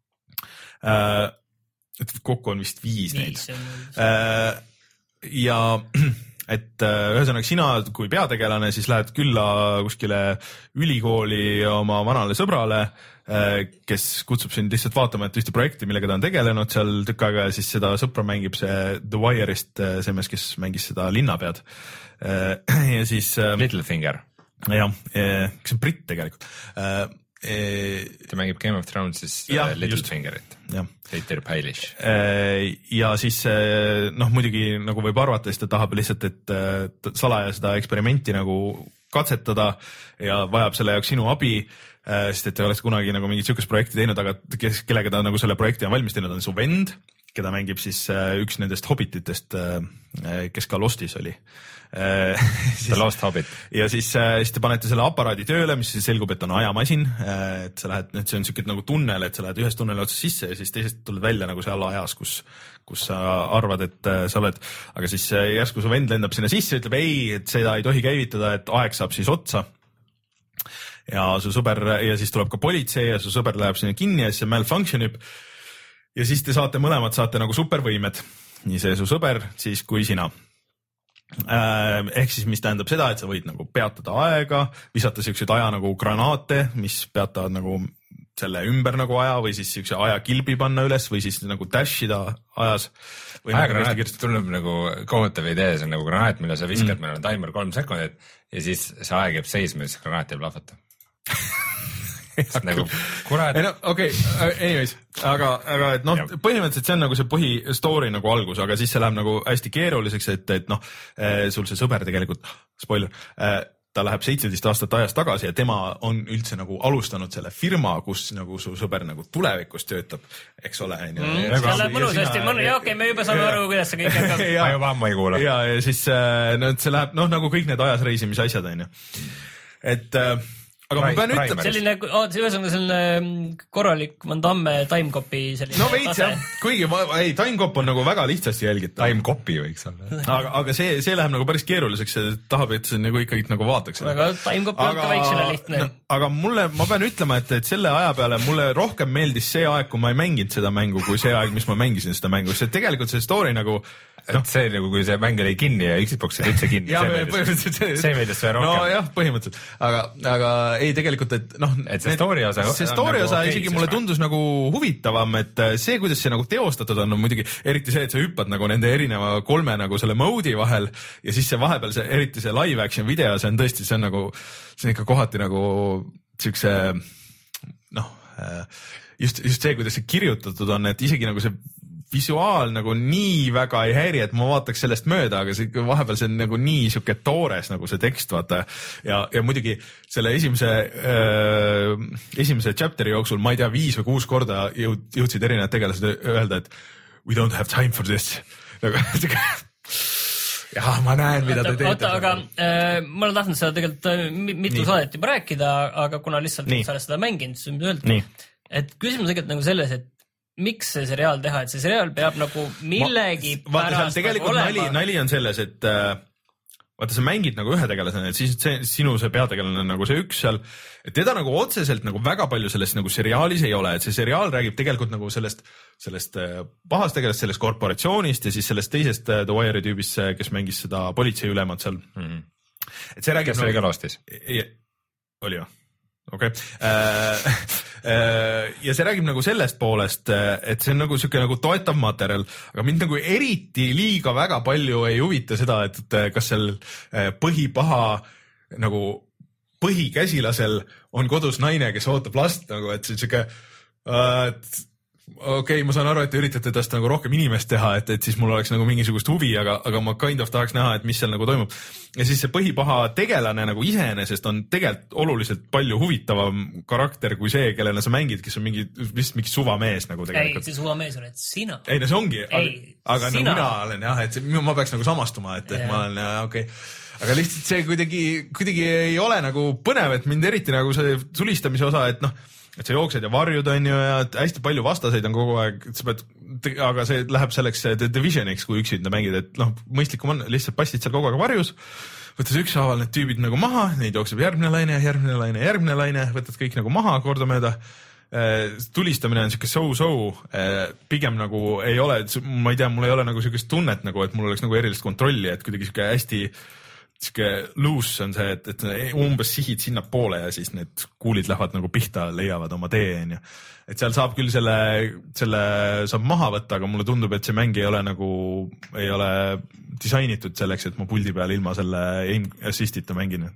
Speaker 1: Äh, et kokku on vist viis, viis neid. Äh, ja et ühesõnaga sina kui peategelane siis lähed külla kuskile ülikooli oma vanale sõbrale, kes kutsub sind lihtsalt vaatama, et ühte projekti, millega ta on tegelenud seal tükk aega ja siis seda sõpra mängib see The Wire'ist, see mees, kes mängis seda linnapead. Ja siis
Speaker 3: Littlefinger.
Speaker 1: jah, kes on britt tegelikult.
Speaker 3: Ta mängib Game of Thrones'is Littlefingerit. Peter Pailish.
Speaker 1: Ja siis noh, muidugi nagu võib arvata, siis ta tahab lihtsalt, et salaja seda eksperimenti nagu katsetada ja vajab selle jaoks sinu abi, sest et te olete kunagi nagu mingit sükest projekti teinud, aga kes, kellega ta nagu selle projekti on valmis teinud, on su vend, keda mängib siis üks nendest hobbititest, kes ka Lostis oli.
Speaker 3: The Lost Hobbit.
Speaker 1: Ja siis, siis te panete selle aparaadi tööle, mis siis selgub, et on ajamasin, et sa lähed, et see on siuke nagu tunnel, et sa lähed ühest tunneli otsast sisse ja siis teisest tuled välja nagu seal ajas, kus, kus sa arvad, et sa oled, aga siis järsku su vend lendab sinna sisse, ütleb ei, et seda ei tohi käivitada, et aeg saab siis otsa. Ja su sõber ja siis tuleb ka politsei ja su sõber läheb sinna kinni ja siis see malfunction ib. Ja siis te saate mõlemad saate nagu supervõimed. Nii see su sõber siis kui sina. Ehk siis mis tähendab seda, et sa võid nagu peatada aega, visata siukseid aja nagu granaate, mis peatavad nagu selle ümber nagu aja või siis siukse aja kilbi panna üles või siis nagu dashida ajas.
Speaker 3: Ajagranaat tuleb nagu kohutav idee, see on nagu granaat, mille sa viskad, mm. meil on timer kolm sekundit ja siis see aeg jääb seisma ja siis granaat jääb lahvata. nagu kurat.
Speaker 1: No, okei, okay, anyways, aga, aga et noh, põhimõtteliselt see on nagu see põhi story nagu algus, aga siis see läheb nagu hästi keeruliseks, et, et noh, sul see sõber tegelikult, spoiler, ta läheb seitseteist aastat ajast tagasi ja tema on üldse nagu alustanud selle firma, kus nagu su sõber nagu tulevikus töötab, eks ole.
Speaker 2: Mm, see läheb mõnusasti, ja okei, me juba saame aru, kuidas see kõik hakkab.
Speaker 3: Ma juba ammu ei kuule.
Speaker 1: Ja, ja siis no, see läheb, noh, nagu kõik need ajas reisimise asjad, on ju. Et aga ma pean ütlema.
Speaker 2: Selline, ühesõnaga selline korralik Van Damme timecopy selline.
Speaker 1: No veits jah, kuigi ei, timecop on nagu väga lihtsasti jälgitav.
Speaker 3: Timecopy võiks olla.
Speaker 1: Aga, aga see, see läheb nagu päris keeruliseks, see tahab, et see nagu ikkagi nagu vaataks.
Speaker 2: Aga timecop on ka väiksele lihtne.
Speaker 1: No, aga mulle, ma pean ütlema, et, et selle aja peale mulle rohkem meeldis see aeg, kui ma ei mänginud seda mängu, kui see aeg, mis ma mängisin seda mängu. See tegelikult see story nagu
Speaker 3: no. See nagu, kui see mäng oli kinni ja Xbox oli üldse kinni,
Speaker 1: ja,
Speaker 3: see meeldis see, see meeldis see rohkem.
Speaker 1: No jah, põhimõtteliselt, aga, aga ei tegelikult, et noh,
Speaker 3: et see story osa,
Speaker 1: see story nagu osa okay, isegi mulle tundus nagu huvitavam, et see, kuidas see nagu teostatud on, on muidugi eriti see, et sa hüppad nagu nende erineva kolme nagu selle mode'i vahel ja siis see vahepeal see, eriti see live action video, see on tõesti, see on nagu, see on ikka kohati nagu siukse noh, just, just see, kuidas see kirjutatud on, et isegi nagu see visuaal nagu nii väga ei häiri, et ma vaataks sellest mööda, aga see vahepeal see on nagu nii siuke toores nagu see tekst, vaata. Ja, ja muidugi selle esimese, äh, esimese chapteri jooksul, ma ei tea, viis või kuus korda jõud, jõudsid erinevad tegelased öelda, et we don't have time for this. jah, ma näen, mida te teete.
Speaker 2: Oota, aga äh, ma olen tahtnud seda tegelikult mitu saadet juba rääkida, aga kuna lihtsalt sa oled seda mänginud, siis on öelda, et küsimus tegelikult nagu selles, et miks see seriaal teha, et see seriaal peab nagu millegi
Speaker 1: ma, pärast tegelikult nagu nali, nali on selles, et äh, vaata, sa mängid nagu ühe tegelasena, et siis see, sinu see peategelane nagu see üks seal, et teda nagu otseselt nagu väga palju sellest nagu seriaalis ei ole, et see seriaal räägib tegelikult nagu sellest, sellest pahast tegelast, sellest korporatsioonist ja siis sellest teisest The Wire'i tüübist, kes mängis seda politseiülemat seal mm. -hmm. et see räägib.
Speaker 3: kes oli ka Lostis?
Speaker 1: oli ju? okei okay. ja see räägib nagu sellest poolest, et see on nagu siuke nagu toetav materjal, aga mind nagu eriti liiga väga palju ei huvita seda, et kas seal põhipaha nagu põhikäsilasel on kodus naine, kes ootab last nagu, et see on siuke uh, okei okay,, ma saan aru, et te üritate tast nagu rohkem inimest teha, et, et siis mul oleks nagu mingisugust huvi, aga, aga ma kind of tahaks näha, et mis seal nagu toimub. Ja siis see põhipaha tegelane nagu iseenesest on tegelikult oluliselt palju huvitavam karakter kui see, kellena sa mängid, kes on mingi, vist mingi suvamees nagu tegelikult.
Speaker 2: Ei, see suvamees oled sina.
Speaker 1: Ei, no see ongi, aga,
Speaker 2: ei,
Speaker 1: aga no mina olen jah, et see, ma peaks nagu samastuma, et, et ma olen jah, okei okay. aga lihtsalt see kuidagi, kuidagi ei ole nagu põnev, et mind eriti nagu see sulistamise osa, et noh, et sa jooksed ja varjud on ju ja hästi palju vastaseid on kogu aeg, sa pead, aga see läheb selleks The Divisioniks, kui üksinda mängid, et noh, mõistlikum on lihtsalt passid seal kogu aeg varjus, võtad ükshaaval need tüübid nagu maha, neid jookseb järgmine laine, järgmine laine, järgmine laine, võtad kõik nagu maha kordamööda. Tulistamine on siuke so-so, pigem nagu ei ole, ma ei tea, mul ei ole nagu siukest tunnet nagu, et mul oleks nagu erilist kontrolli, et kuidagi siuke hästi siuke loose on see, et, et umbes sihid sinna poole ja siis need kuulid lähevad nagu pihta, leiavad oma tee, on ju. Et seal saab küll selle, selle saab maha võtta, aga mulle tundub, et see mäng ei ole nagu, ei ole disainitud selleks, et ma puldi peal ilma selle aim assist'ita mängin.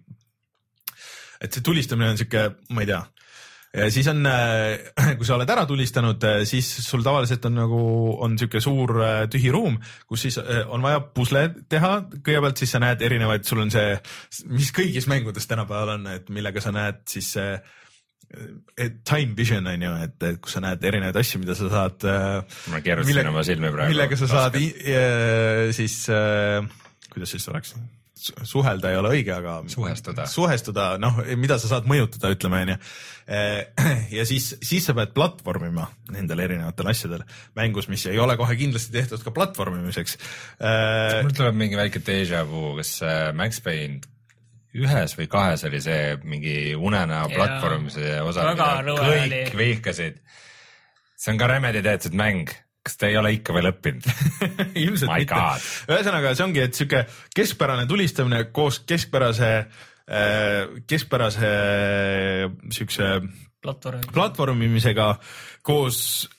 Speaker 1: Et see tulistamine on siuke, ma ei tea. Ja siis on, kui sa oled ära tulistanud, siis sul tavaliselt on nagu, on siuke suur tühi ruum, kus siis on vaja pusle teha. Kõigepealt siis sa näed erinevaid, sul on see, mis kõigis mängudes tänapäeval on, et millega sa näed siis et time vision on ju, et, et kus sa näed erinevaid asju, mida sa saad.
Speaker 3: Ma keerustasin oma silmi praegu.
Speaker 1: Millega sa saad siis, kuidas siis oleks? Suhelda ei ole õige, aga
Speaker 3: suhestuda,
Speaker 1: suhestuda, noh, mida sa saad mõjutada, ütleme, onju. Ja siis, siis sa pead platvormima nendel erinevatel asjadel mängus, mis ei ole kohe kindlasti tehtud ka platvormimiseks.
Speaker 3: Mul tuleb mingi väike déjà vu, kas Max Payne ühes või kahes oli see mingi unenäo platvormimise osa, mida kõik vihkasid. See on ka Remedy tehtud mäng. Kas te ei ole ikka veel õppinud?
Speaker 1: Ilmselt My mitte. God. Ühesõnaga, see ongi, et siuke keskpärane tulistamine koos keskpärase, keskpärase siukse
Speaker 2: Platvorm.
Speaker 1: platvormimisega koos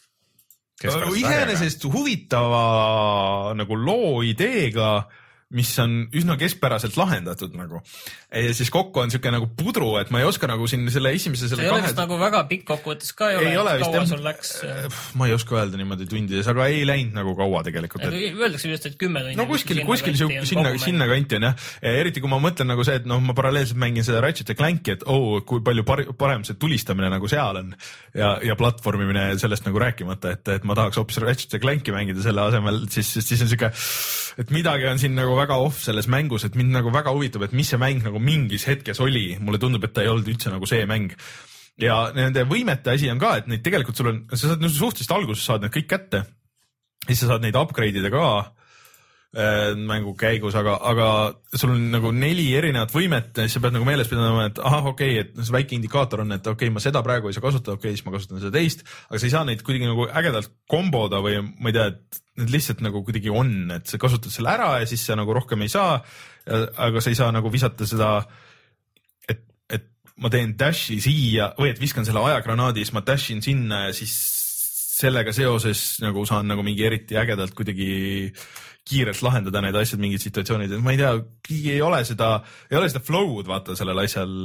Speaker 1: iseenesest huvitava nagu loo ideega, mis on üsna keskpäraselt lahendatud nagu. Ja siis kokku on siuke nagu pudru, et ma ei oska nagu siin selle esimese selle
Speaker 2: kahe... ei ole vist nagu väga pikk kokkuvõttes ka ei, ei ole, et kaua sul läks?
Speaker 1: Ma ei oska öelda niimoodi tundides, aga ei läinud nagu kaua tegelikult. Et...
Speaker 2: Öeldakse just, et kümme tundi.
Speaker 1: No kuskil, kuskil sinna, sinna, sinna kanti on jah. Eriti kui ma mõtlen nagu see, et noh, ma paralleelselt mängin seda Ratchet ja Clanki, et oh, kui palju parem see tulistamine nagu seal on ja, ja platvormimine sellest nagu rääkimata, et, et ma tahaks hoopis Ratchet ja Clanki mängida selle asemel, siis, siis on siuke, et midagi on siin nagu väga off selles mängus, et mind nagu väga huvitab, et mis see mäng nagu mingis hetkes oli. Mulle tundub, et ta ei olnud üldse nagu see mäng. Ja nende võimete asi on ka, et neid tegelikult sul on, sa saad suhteliselt alguses saad need kõik kätte. Siis sa saad neid upgrade'ida ka äh, mängu käigus, aga, aga sul on nagu neli erinevat võimet ja sa pead nagu meeles pidama, et ahah, okei, okay, et see väike indikaator on, et okei okay,, ma seda praegu ei saa kasutada, okei okay,, siis ma kasutan seda teist, aga sa ei saa neid kuidagi nagu ägedalt komboda või ma ei tea, et need lihtsalt nagu kuidagi on, et sa kasutad selle ära ja siis sa nagu rohkem ei saa, aga sa ei saa nagu visata seda, et, et ma teen dashi siia või et viskan selle ajagranaadi, siis ma dashin sinna ja siis sellega seoses nagu saan nagu mingi eriti ägedalt kuidagi kiirelt lahendada need asjad, mingid situatsioonid, et ma ei tea, ei ole seda, ei ole seda flow'd vaata sellel asjal,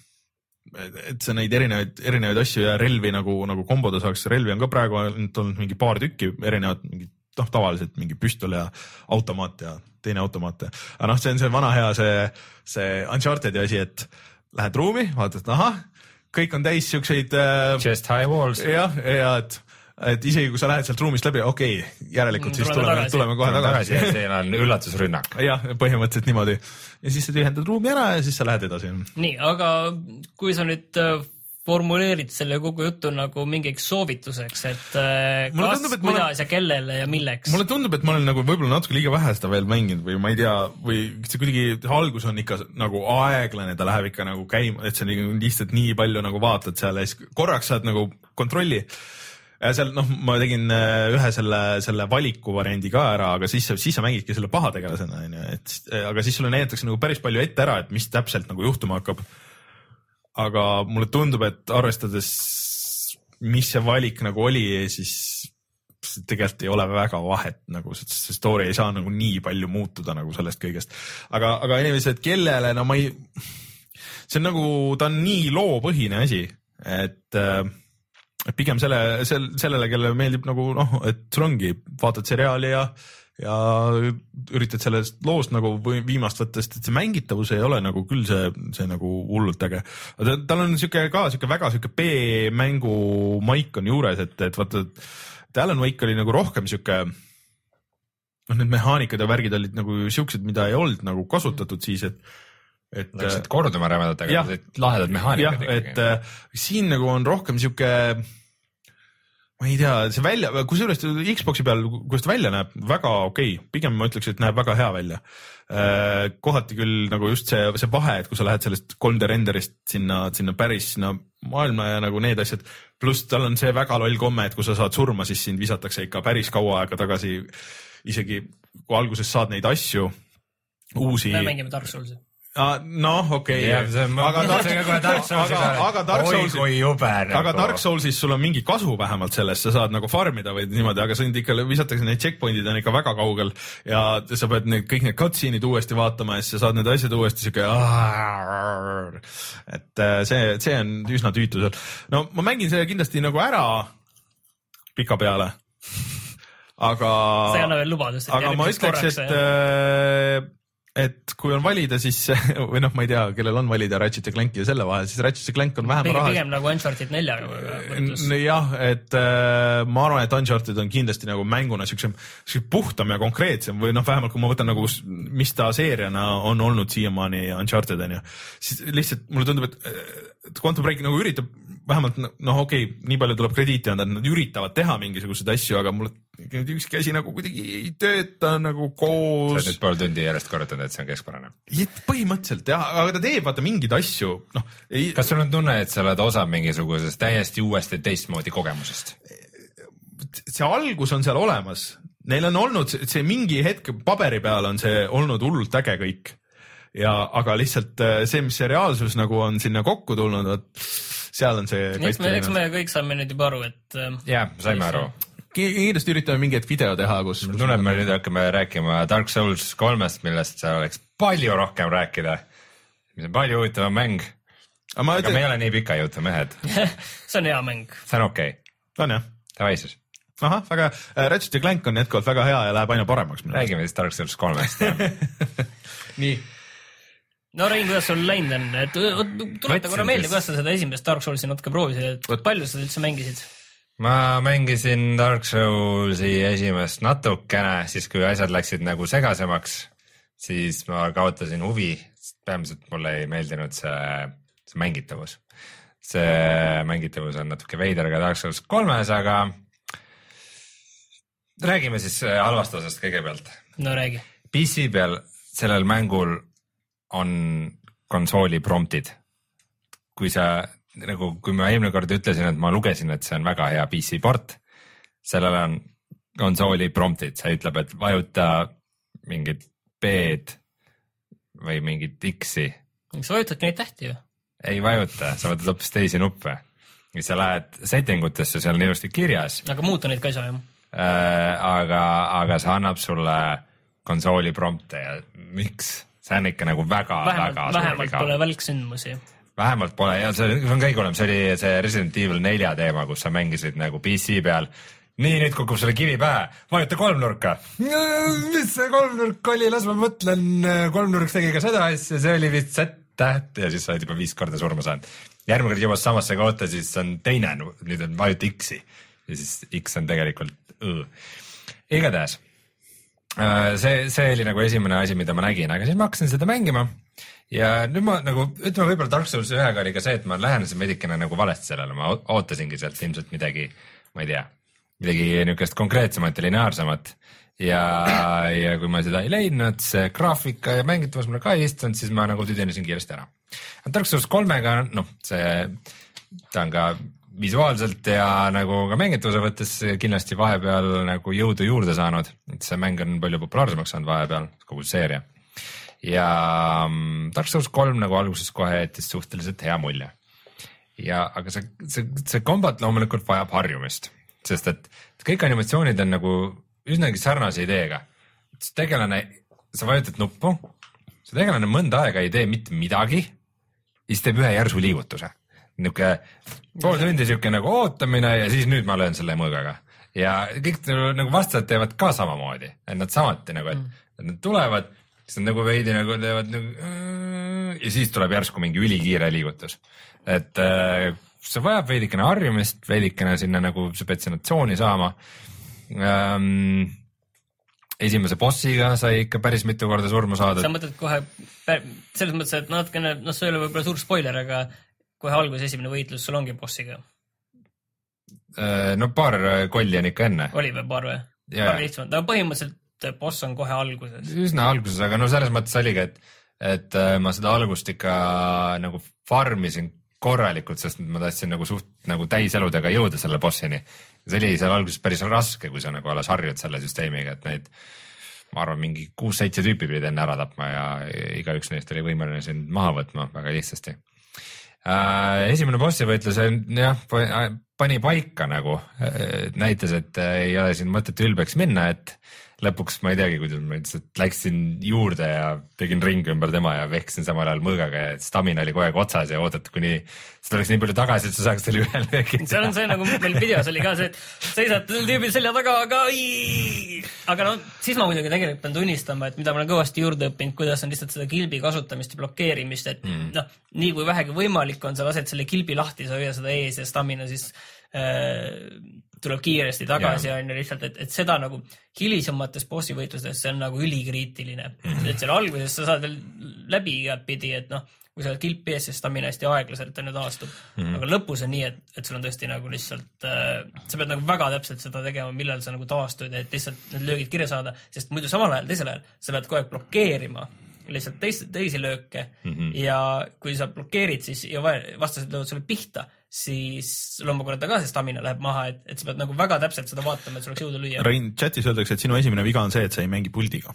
Speaker 1: et sa neid erinevaid, erinevaid asju ja relvi nagu, nagu komboda saaks, relvi on ka praegu olnud mingi paar tükki erinevat, mingi noh, tavaliselt mingi püstol ja automaat ja teine automaat. Aga noh, see on see vana hea, see, see Uncharted'i asi, et lähed ruumi, vaatad, ahah, kõik on täis siukseid...
Speaker 3: Just high walls.
Speaker 1: Jah, ja et et isegi kui sa lähed sealt ruumist läbi, okei okay,, järelikult mm, siis tuleme, tuleme, tuleme kohe tagasi.
Speaker 3: tagasi. See on üllatusrünnak.
Speaker 1: jah, põhimõtteliselt niimoodi. Ja siis sa tühendad ruumi ära ja siis sa lähed edasi.
Speaker 2: Nii, aga kui sa nüüd formuleerid selle kogu juttu nagu mingiks soovituseks, et mulle kas, tundub, et kuidas olen... ja kellele ja milleks?
Speaker 1: Mulle tundub, et ma olen nagu võib-olla natuke liiga vähe seda veel mänginud või ma ei tea, või see kuidagi algus on ikka nagu aeglane, ta läheb ikka nagu käima, et sa lihtsalt nii palju nagu vaatad seal ja siis korraks saad nagu kontrolli. Ja seal, noh, ma tegin ühe selle, selle valiku variandi ka ära, aga siis, siis sa mängidki selle paha tegelasena, et, aga siis sulle näidatakse nagu päris palju ette ära, et mis täpselt nagu juhtuma hakkab. Aga mulle tundub, et arvestades, mis see valik nagu oli, siis tegelikult ei ole väga vahet, nagu see story ei saa nagu nii palju muutuda nagu sellest kõigest. Aga, aga inimesed, kellele, no ma ei, see on nagu, ta on nii loopõhine asi, et pigem selle, sellele, kellele meeldib nagu, noh, et sul ongi, vaatad seriaali ja ja üritad sellest loost nagu viimast võtta, sest et see mängitavus ei ole nagu küll see, see nagu hullult äge. Tal on siuke ka siuke väga siuke B-mängu maik on juures, et, et vaata, et Alan Wake oli nagu rohkem siuke, noh, need mehaanikad ja värgid olid nagu siuksed, mida ei olnud nagu kasutatud siis, et et
Speaker 3: läksid korduma rämedad, aga lahedad mehaanikad.
Speaker 1: Jah, et äh, siin nagu on rohkem siuke ma ei tea, see välja, kui sellest Xboxi peal, kuidas ta välja näeb, väga okei, okay. Pigem ma ütleks, et näeb väga hea välja. Kohati küll nagu just see, see vahe, et kui sa lähed sellest kolm D renderist sinna, sinna päris sinna maailma ja nagu need asjad, pluss tal on see väga loll komme, et kui sa saad surma, siis sind visatakse ikka päris kaua aega tagasi, isegi kui alguses saad neid asju, uusi.
Speaker 2: Me mängime Dark Soulsi.
Speaker 1: noh, okei. aga Dark Soulsis sul on mingi kasu vähemalt sellest, sa saad nagu farmida või niimoodi, aga sind ikka visatakse, need checkpointid on ikka väga kaugel ja sa pead need, kõik need cutscene'id uuesti vaatama ja siis sa saad need asjad uuesti siuke, et see, see on üsna tüütu seal. No ma mängin selle kindlasti nagu ära pika peale, aga
Speaker 2: see ei anna veel lubadust.
Speaker 1: Aga ma ütleks, et et kui on valida, siis või noh, ma ei tea, kellel on valida Ratchet ja Clank ja selle vahel, siis Ratchet ja Clank on vähem rahas.
Speaker 2: Pigem nagu Uncharted neli.
Speaker 1: jah, et äh, ma arvan, et Uncharted on kindlasti nagu mänguna siuksem, siuksem puhtam ja konkreetsem või noh, vähemalt kui ma võtan nagu, mis ta seeriana on olnud siiamaani Uncharted on ja siis lihtsalt mulle tundub, et Quantum Break nagu üritab vähemalt noh, okei okay,, nii palju tuleb krediiti anda, et nad üritavad teha mingisuguseid asju, aga mulle ükski asi nagu kuidagi ei tööta nagu koos.
Speaker 3: Sa oled nüüd pool tundi järjest korrutanud, et see on keskpärane.
Speaker 1: Põhimõtteliselt jah, aga ta teeb vaata mingeid asju. No, ei...
Speaker 3: Kas sul on tunne, et sa oled osa mingisugusest täiesti uuesti teistmoodi kogemusest?
Speaker 1: See algus on seal olemas. Neil on olnud see mingi hetk paberi peal on see olnud hullult äge kõik. Ja, aga lihtsalt see, mis see reaalsus nagu on sinna kokku tulnud, seal on see...
Speaker 2: Eks me, eks me kõik saame nüüd juba aru, et...
Speaker 3: jah, saime aru.
Speaker 1: Kiiresti üritame mingit video teha, kus...
Speaker 3: Tunneb, me nüüd hakkame rääkima Dark Souls kolmest, millest seal oleks palju rohkem rääkida. Mis on palju huvitavam mäng. Aga, aga ütlen... me ei ole nii pika jutu mehed.
Speaker 2: See on hea mäng.
Speaker 3: See on okei.
Speaker 1: Okay. On jah.
Speaker 3: Tavai siis.
Speaker 1: Aha, väga... Ratchet ja Clank on jätkuvalt väga hea ja läheb aina paremaks.
Speaker 3: Räägime siis Dark Souls kolmest.
Speaker 1: Nii.
Speaker 2: No Rein, kuidas sul läinud on? Tuleta korra meelde, kuidas sa seda esimest Dark Soulsi natuke proovisid, et palju sa üldse mängisid?
Speaker 3: Ma mängisin Dark Soulsi esimest natukene, siis kui asjad läksid nagu segasemaks, siis ma kaotasin huvi, peamiselt mulle ei meeldinud see, see mängitavus. See mängitavus on natuke veider ka Dark Souls kolmes, aga räägime siis halvast osast kõigepealt.
Speaker 2: No räägi.
Speaker 3: P C peal sellel mängul on konsooli promptid. Kui sa, nagu, kui ma eelmine kord ütlesin, et ma lugesin, et see on väga hea P C port, sellel on konsooli promptid, see ütleb, et vajuta mingit B-d või mingit X-i.
Speaker 2: Sa vajutadki neid tähti ju?
Speaker 3: Ei vajuta, sa võtad hoopis teisi nuppe. Ja sa lähed settingutesse, seal on ilusti kirjas.
Speaker 2: Aga muuta neid ka ei saa, jah?
Speaker 3: Äh, aga, aga see annab sulle konsooli prompte ja miks? See on ikka nagu väga,
Speaker 2: vähemalt,
Speaker 3: väga
Speaker 2: vähemalt pole välksündmusi.
Speaker 3: Vähemalt pole ja see on kõige olem, see oli see Resident Evil nelja teema, kus sa mängisid nagu P C peal. Nii, nüüd kukub sulle kivi pähe, vajuta kolmnurka. Mis see kolmnurk oli, las ma mõtlen, kolmnurk tegi ka seda asja, see oli vist Z-täht ja siis sa oled juba viis korda surma saanud. Järgmine kord jõuad samasse kohta, siis on teine, nüüd on vajuta X-i. ja siis X on tegelikult õ. Igatahes, see, see oli nagu esimene asi, mida ma nägin, aga siis ma hakkasin seda mängima ja nüüd ma nagu, ütleme võib-olla Dark Souls ühega oli ka see, et ma lähenesin veidikene nagu valesti sellele, ma ootasingi sealt ilmselt midagi, ma ei tea, midagi niisugust konkreetsemat ja lineaarsemat ja, ja kui ma seda ei leidnud, see graafika ja mängitavus mulle ka ei istunud, siis ma nagu tüdenisin kiiresti ära. Dark Souls kolmega, noh, see, ta on ka visuaalselt ja nagu ka mängitavuse võttes kindlasti vahepeal nagu jõudu juurde saanud, et see mäng on palju populaarsemaks saanud vahepeal, kogu seeria. Ja Dark Souls kolm nagu alguses kohe jättis suhteliselt hea mulje. Ja, aga see, see, see kombat loomulikult vajab harjumist, sest et kõik animatsioonid on nagu üsnagi sarnase ideega. Tegelane, sa vajutad nuppu, see tegelane mõnda aega ei tee mitte midagi, siis teeb ühe järsu liigutuse. Niuke pool tundi siuke nagu ootamine ja siis nüüd ma löön selle mõõgaga. Ja kõik nagu vastased teevad ka samamoodi, et nad samuti nagu, et, et nad tulevad, siis nad nagu veidi nagu teevad nagu, ja siis tuleb järsku mingi ülikiire liigutus. Et äh, see vajab veidikene harjumist, veidikene sinna nagu see petsinatsiooni saama. Ähm, esimese bossiga sai ikka päris mitu korda surma saada.
Speaker 2: Sa mõtled kohe, selles mõttes, et natukene, no see ei ole võib-olla suur spoiler, aga kohe alguses esimene võitlus sul ongi bossiga?
Speaker 3: No paar kolli on ikka enne.
Speaker 2: Oli või paar või? Paar lihtsamalt. No põhimõtteliselt boss on kohe alguses.
Speaker 3: Üsna alguses, aga no selles mõttes oligi, et, et ma seda algust ikka nagu farmisin korralikult, sest ma tahtsin nagu suht nagu täiseludega jõuda selle bossini. See oli seal alguses päris raske, kui sa nagu alles harjud selle süsteemiga, et neid, ma arvan, mingi kuus-seitse tüüpi pidid enne ära tapma ja igaüks neist oli võimeline sind maha võtma väga lihtsasti. Äh, esimene bossi võitlus jah, pani paika nagu, näitas, et ei ole siin mõtet ülbeks minna, et lõpuks ma ei teagi, kuidas ma lihtsalt läksin juurde ja tegin ringi ümber tema ja vehksin samal ajal mõõgaga ja stamina oli kogu aeg otsas ja oodati, kuni see tuleks nii palju tagasi, et sa saaks selle ühel löögi.
Speaker 2: See on see, nagu meil videos oli ka see, et seisad tüübil selja taga, aga ii! Aga no, siis ma muidugi tegelikult pean tunnistama, et mida ma olen kõvasti juurde õppinud, kuidas on lihtsalt seda kilbi kasutamist ja blokeerimist, et mm. noh, nii kui vähegi võimalik on, sa lased selle kilbi lahti, sa hoia seda ees ja stamina siis äh, tuleb kiiresti tagasi ja on lihtsalt, et, et seda nagu hilisemates bossivõitlustes see on nagu ülikriitiline. Mm-hmm. Et seal alguses sa saad veel läbi igat pidi, et noh, kui sa oled kilp ees, siis stamina hästi aeglaselt on nüüd aastub. Mm-hmm. Aga lõpus on nii, et, et sul on tõesti nagu lihtsalt, äh, sa pead nagu väga täpselt seda tegema, millal sa nagu taastud, et lihtsalt need löögid kirja saada, sest muidu samal ajal, teisel ajal, sa pead kogu aeg blokeerima lihtsalt teis, teisi lööke mm-hmm. ja kui sa blokeerid, siis ja vastased löövad sulle pihta, siis loomulikult ka see stamina läheb maha, et, et sa pead nagu väga täpselt seda vaatama, et sul oleks jõudu lüüa.
Speaker 1: Rein, chatis öeldakse, et sinu esimene viga on see, et sa ei mängi puldiga.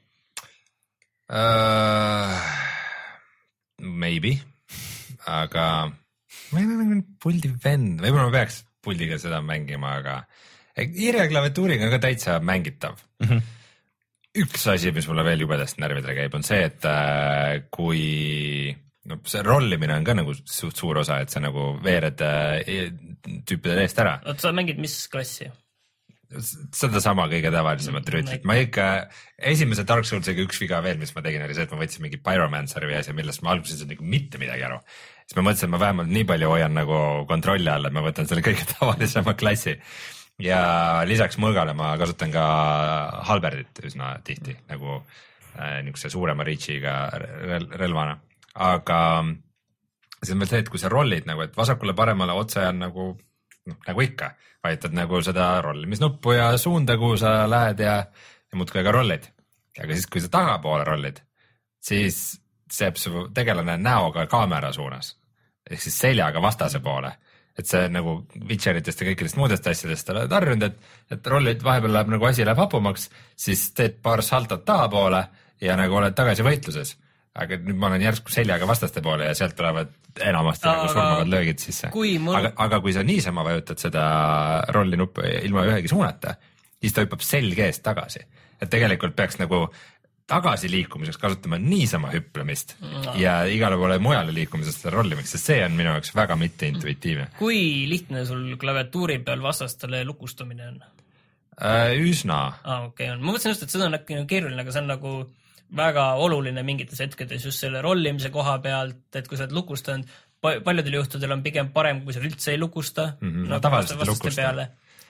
Speaker 3: Uh, maybe, aga ma ei mängi puldi vend, võib-olla ma peaks puldiga seda mängima, aga hiire klaviatuuriga on ka täitsa mängitav. Mm-hmm. Üks asi, mis mulle veel jubedast närvidele käib, on see, et äh, kui no, see rollimine on ka nagu suht suur osa, et sa nagu veered äh, tüüpidele eest ära.
Speaker 2: Oot, sa mängid mis klassi?
Speaker 3: Seda sama kõige tavalisemat rüütlit. Ma ikka, esimese Dark Soulsiga üks viga veel, mis ma tegin, oli see, et ma võtsin mingi Pyromancer või asja, millest ma alguses nagu mitte midagi aru. Siis ma mõtlesin, et ma vähemalt nii palju hoian nagu kontrolli all, et ma võtan selle kõige tavalisema klassi. Ja lisaks mõõgale ma kasutan ka halberdit üsna tihti nagu äh, niisuguse suurema reachiga rel relvana, aga see on veel see, et kui sa rollid nagu, et vasakule paremale otse on nagu, noh, nagu ikka, vajutad nagu seda rollimisnuppu ja suunda, kuhu sa lähed ja, ja muudkui ka rollid, aga siis kui sa tagapoole rollid, siis seeb su tegelane näoga kaamera suunas ehk siis seljaga vastase poole. Et see nagu Witcheritest ja kõikidest muudest asjadest oled harjunud, et, et rollid vahepeal läheb nagu asi läheb hapumaks, siis teed paar saltot tahapoole ja nagu oled tagasi võitluses. Aga nüüd ma olen järsku seljaga vastaste poole ja sealt tulevad enamasti aga, nagu surmavad löögid sisse. Mul... Aga, aga kui sa niisama vajutad seda rolli nuppu ilma ühegi suunata, siis ta hüppab selge eest tagasi. Et tegelikult peaks nagu tagasi liikumiseks kasutama niisama hüplemist no. ja igale poole mujale liikumisest seda rollimist, sest see on minu jaoks väga mitte intuitiivne.
Speaker 2: Kui lihtne sul klaviatuuri peal vastastele lukustumine on?
Speaker 3: Äh, üsna.
Speaker 2: Ah, okay, on. Ma mõtlesin just, et seda on äkki keeruline, aga see on nagu väga oluline mingites hetkedes just selle rollimise koha pealt, et kui sa oled lukustanud, paljudel juhtudel on pigem parem, kui sa üldse ei lukusta.
Speaker 3: Mm-hmm. No, tavaliselt ei lukusta.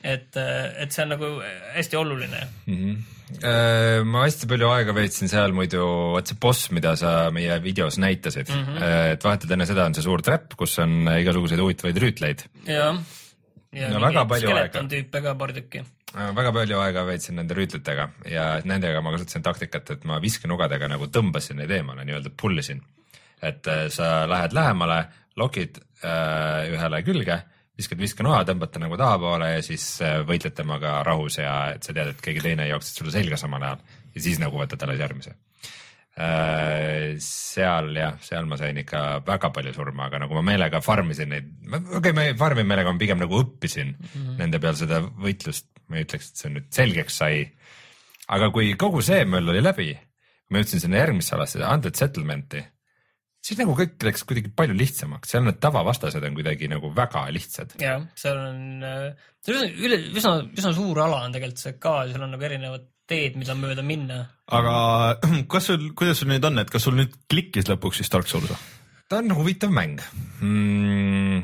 Speaker 2: et, et see on nagu hästi oluline
Speaker 3: mm. -hmm. Ma hästi palju aega veetsin seal muidu, vaat see boss, mida sa meie videos näitasid mm, -hmm. et vahetult enne seda on see suur trepp, kus on igasuguseid huvitavaid rüütleid.
Speaker 2: jah, ja
Speaker 3: no, väga palju
Speaker 2: skeleton tüüpe ka paar tükki.
Speaker 3: Väga palju aega veetsin nende rüütlitega ja nendega ma kasutasin taktikat, et ma viskenugadega nagu tõmbasin neid eemale, nii-öelda pullisin. Et sa lähed lähemale, lokid äh, ühele külge, viskad viskenoa, tõmbate nagu tahapoole ja siis võitled temaga rahus ja et sa tead, et keegi teine jooksed sulle selga samal ajal ja siis nagu võtad alles järgmise. Äh, seal jah, seal ma sain ikka väga palju surma, aga nagu ma meelega farmisin neid, okei okay,, ma ei farmi meelega, ma pigem nagu õppisin mm -hmm. nende peal seda võitlust, ma ei ütleks, et see nüüd selgeks sai. Aga kui kogu see möll oli läbi, ma jõudsin sinna järgmisse alasse, Undead Settlementi, siis nagu kõik läks kuidagi palju lihtsamaks, seal need tavavastased on kuidagi nagu väga lihtsad.
Speaker 2: jah, seal on, see on üle, üsna, üsna suur ala on tegelikult see ka, seal on nagu erinevad teed, mida mööda minna.
Speaker 1: Aga kas sul, kuidas sul nüüd on, et kas sul nüüd klikkis lõpuks siis Dark Souls?
Speaker 3: Ta on huvitav mäng mm,.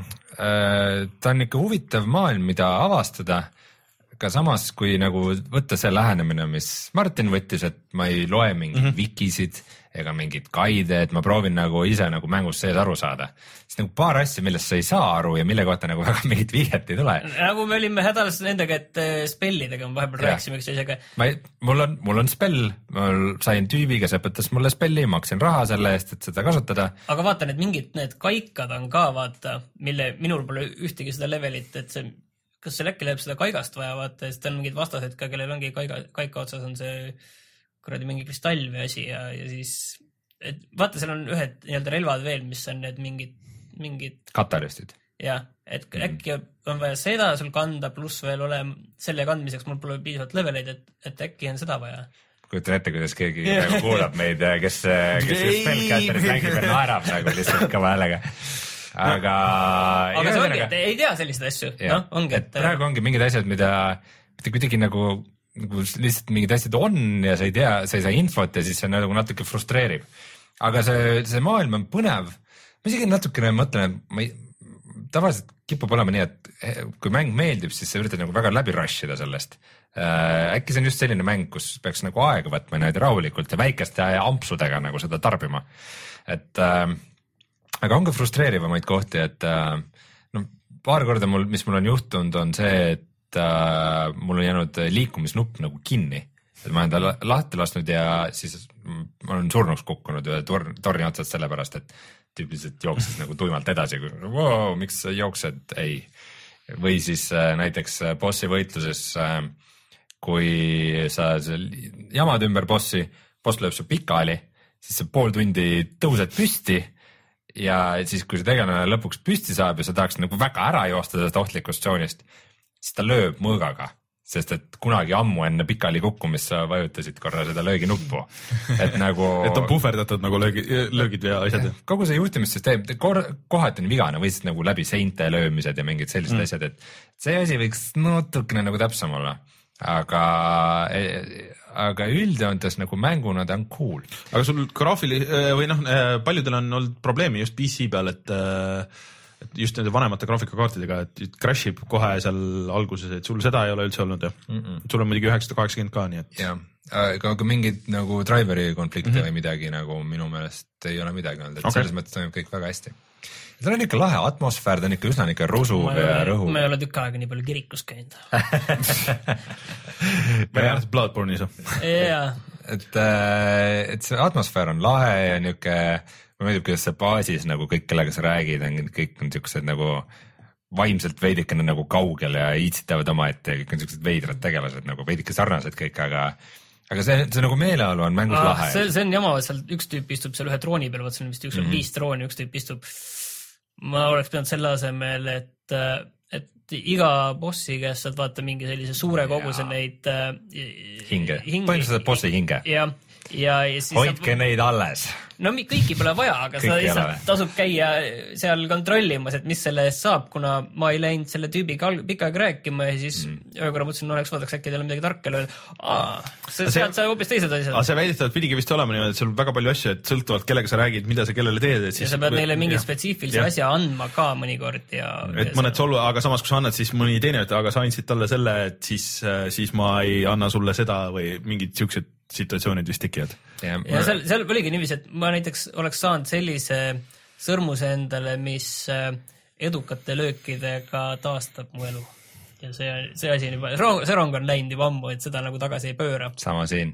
Speaker 3: Ta on ikka huvitav maailm, mida avastada, aga samas kui nagu võtta see lähenemine, mis Martin võttis, et ma ei loe mingeid mm -hmm. wikisid ega mingid guide, et ma proovin nagu ise nagu mängus sees aru saada. Siis nagu paar asja, millest sa ei saa aru ja mille kohta nagu väga mingit vihjet ei tule.
Speaker 2: Nagu me olime hädalas nendega, et spellidega me vahepeal rääkisime üks asjaga.
Speaker 3: Ma ei, mul on, mul on spell, ma sain tüübi, kes õpetas mulle spelli, maksin raha selle eest, et seda kasutada.
Speaker 2: Aga vaata, need mingid need kaikad on ka, vaata, mille minul pole ühtegi seda levelit, et see, kas seal äkki läheb seda kaigast vaja, vaata, sest on mingid vastased ka, kellel ongi kaiga, kaika otsas on see kuradi mingi kristall või asi ja, ja siis, et vaata, seal on ühed nii-öelda relvad veel, mis on need mingid, mingid
Speaker 3: katalüstid.
Speaker 2: jah, et mm -hmm. äkki on vaja seda sul kanda, pluss veel ole selle kandmiseks, mul pole piisavalt leveleid, et, et äkki on seda vaja.
Speaker 3: kujutan ette, kuidas keegi yeah. kuulab meid, kes, kes Spellcasterit mängib ja naerab nagu lihtsalt kõva häälega. aga
Speaker 2: aga see ongi, et ei tea selliseid asju, noh, ongi,
Speaker 3: et praegu ongi mingid asjad, mida kuidagi nagu nagu lihtsalt mingid asjad on ja sa ei tea, sa ei saa infot ja siis see nagu natuke frustreerib. Aga see, see maailm on põnev. Ma isegi natukene mõtlen, et ma ei, tavaliselt kipub olema nii, et kui mäng meeldib, siis sa üritad nagu väga läbi rushida sellest. Äh, äkki see on just selline mäng, kus peaks nagu aega võtma niimoodi rahulikult ja väikeste ampsudega nagu seda tarbima. Et äh, aga on ka frustreerivamaid kohti, et äh, no, paar korda mul, mis mul on juhtunud, on see, et Uh, mul on jäänud liikumisnupp nagu kinni, et ma olen ta lahti lasknud ja siis ma olen surnuks kukkunud ühe tor torni otsast sellepärast, et tüüpiliselt jookses nagu tuimalt edasi, wow, miks sa jooksed, ei. Või siis uh, näiteks bossi võitluses, uh, kui sa jamad ümber bossi, boss lööb su pikali, siis sa pool tundi tõused püsti ja siis, kui see tegelane lõpuks püsti saab ja sa tahaks nagu väga ära joosta sellest ohtlikust tsoonist, siis ta lööb mõõgaga, sest et kunagi ammu enne pikali kukkumist sa vajutasid korra seda lööginuppu. Et nagu
Speaker 1: et on puhverdatud nagu löögi, löögid ja asjad.
Speaker 3: Kogu see juhtimissüsteem, kohati on vigane või siis nagu läbi seinte löömised ja mingid sellised mm. asjad, et see asi võiks natukene nagu täpsem olla. Aga, aga üldjoontes nagu mänguna ta on cool.
Speaker 1: Aga sul graafili või noh, paljudel on olnud probleemi just P C peal, et et just nende vanemate graafikakaartidega, et crashib kohe seal alguses, et sul seda ei ole üldse olnud ja mm -mm. sul on muidugi üheksasada kaheksakümmend ka, nii et.
Speaker 3: jah, aga mingid nagu driveri konflikte mm -hmm. või midagi nagu minu meelest ei ole midagi olnud, et okay. selles mõttes toimub kõik väga hästi. ta on ikka lahe atmosfäär, ta on ikka üsna ikka rusuv ja rõhuv.
Speaker 2: ma ei ole tükk aega nii palju kirikus käinud.
Speaker 1: ma ei ole Bloodborne'is.
Speaker 2: jaa.
Speaker 3: et, et see atmosfäär on lahe ja niuke ma meeldib, kuidas see baasis nagu kõik, kellega sa räägid, on kõik on siuksed nagu vaimselt veidikene nagu kaugel ja iitsitavad omaette ja kõik on siuksed veidrad tegelased nagu veidike sarnased kõik, aga aga see, see nagu meeleolu on mängus ah, lahe.
Speaker 2: See, see on jama, et seal üks tüüp istub seal ühe trooni peal, vaat seal on vist üks mm -hmm. viis trooni, üks tüüp istub. Ma oleks pidanud selle asemel, et, et iga bossi käest saad vaata mingi sellise suure koguse neid
Speaker 3: hinge, hinge., põhimõtteliselt bossi hinge.
Speaker 2: jah. Ja, ja siis
Speaker 3: hoidke saab, neid alles.
Speaker 2: no kõiki pole vaja, aga
Speaker 3: Kõik
Speaker 2: sa lihtsalt tasub käia seal kontrollimas, et mis selle eest saab, kuna ma ei läinud selle tüübiga pikka aega rääkima ja siis mm. ühe korra mõtlesin, no oleks vaadaks äkki teile midagi tarka öelda. See sealt sa hoopis teised asjad.
Speaker 1: Aga see väidetavalt pidigi vist olema niimoodi, et sul väga palju asju, et sõltuvalt kellega sa räägid, mida sa kellele teed. Et siis
Speaker 2: ja sa pead neile mingi spetsiifilise asja andma ka mõnikord. Ja,
Speaker 1: et mõned solvu, aga samas kui sa annad, siis mõni teine, et aga sa andsid talle selle, et siis, siis ma ei anna sulle seda või mingid siuksed situatsioonid vist tekivad.
Speaker 2: Ja, ja seal, seal oligi niiviisi, et ma näiteks oleks saanud sellise sõrmuse endale, mis edukate löökidega taastab mu elu. Ja see, see asi on juba, see rong on läinud juba ammu, et seda nagu tagasi ei pööra.
Speaker 3: Sama siin.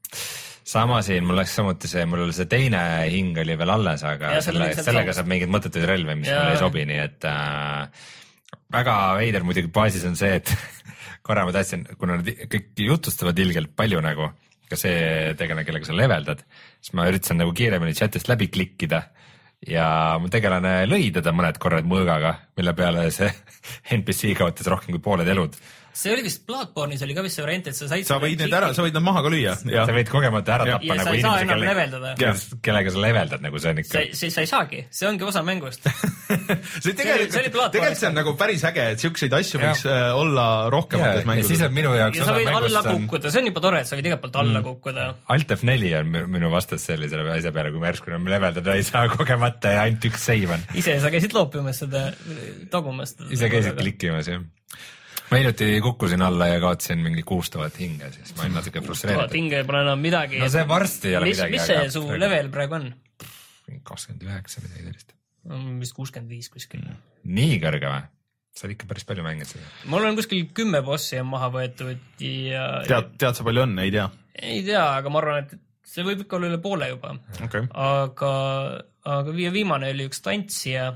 Speaker 3: Sama siin, mul läks samuti see, mul see teine hing oli veel alles, aga ja, selle, sellega saab mingid mõttetuid relve, mis ja. Mulle ei sobi, nii et äh, väga veider muidugi baasis on see, et korra ma tahtsin, kuna nad kõik jutustavad ilgelt palju nagu, ka see tegelane, kellega sa leveldad, siis ma üritasin nagu kiiremini chatist läbi klikkida ja mu tegelane lõi teda mõned korrad mõõgaga, mille peale see N P C kaotas rohkem kui pooled elud.
Speaker 2: See oli vist Bloodborne'is oli ka vist see variant, et sa said
Speaker 1: sa võid need ära, sa võid nad maha ka lüüa.
Speaker 3: Ja. Sa võid kogemata ära tappa
Speaker 2: ja
Speaker 3: nagu
Speaker 2: sa ei saa enam kelle, leveldada.
Speaker 3: Kellega sa leveldad, nagu see on ikka.
Speaker 2: Siis sa ei saagi, see ongi osa mängust.
Speaker 1: see tegelikult, tegelikult see on nagu päris äge, et siukseid asju ja. Võiks äh, olla rohkemates mängus.
Speaker 3: Ja siis on minu jaoks
Speaker 2: ja sa võid alla kukkuda, see on juba tore, et sa võid igalt alla mm. kukkuda.
Speaker 3: Alt F neli on minu vastas sellisele asja peale, kui ma järsku enam leveldada ei saa kogemata ja ainult üks save on.
Speaker 2: Ise sa käisid loopimas seda tagumast.
Speaker 3: Ise käisid klikkimas, jah. Ma hiljuti kukkusin alla ja kaotasin mingi kuus tuhat hinge, siis ma olin natuke frustreeritud.
Speaker 2: tuhat hinge pole enam midagi.
Speaker 3: No see varsti ei ole
Speaker 2: mis,
Speaker 3: midagi.
Speaker 2: Mis see su praegu. Level praegu on?
Speaker 3: kakskümmend üheksa midagi sellist.
Speaker 2: Vist kuuskümmend viis kuskil.
Speaker 3: Nii kõrge või? Sa olid ikka päris palju mängid seda.
Speaker 2: Mul on kuskil kümme bossi on maha võetud ja...
Speaker 1: Tead, tead sa palju on? Ei tea?
Speaker 2: Ei tea, aga ma arvan, et see võib ikka olla üle poole juba.
Speaker 1: Okay.
Speaker 2: Aga, aga viimane oli üks tantsija.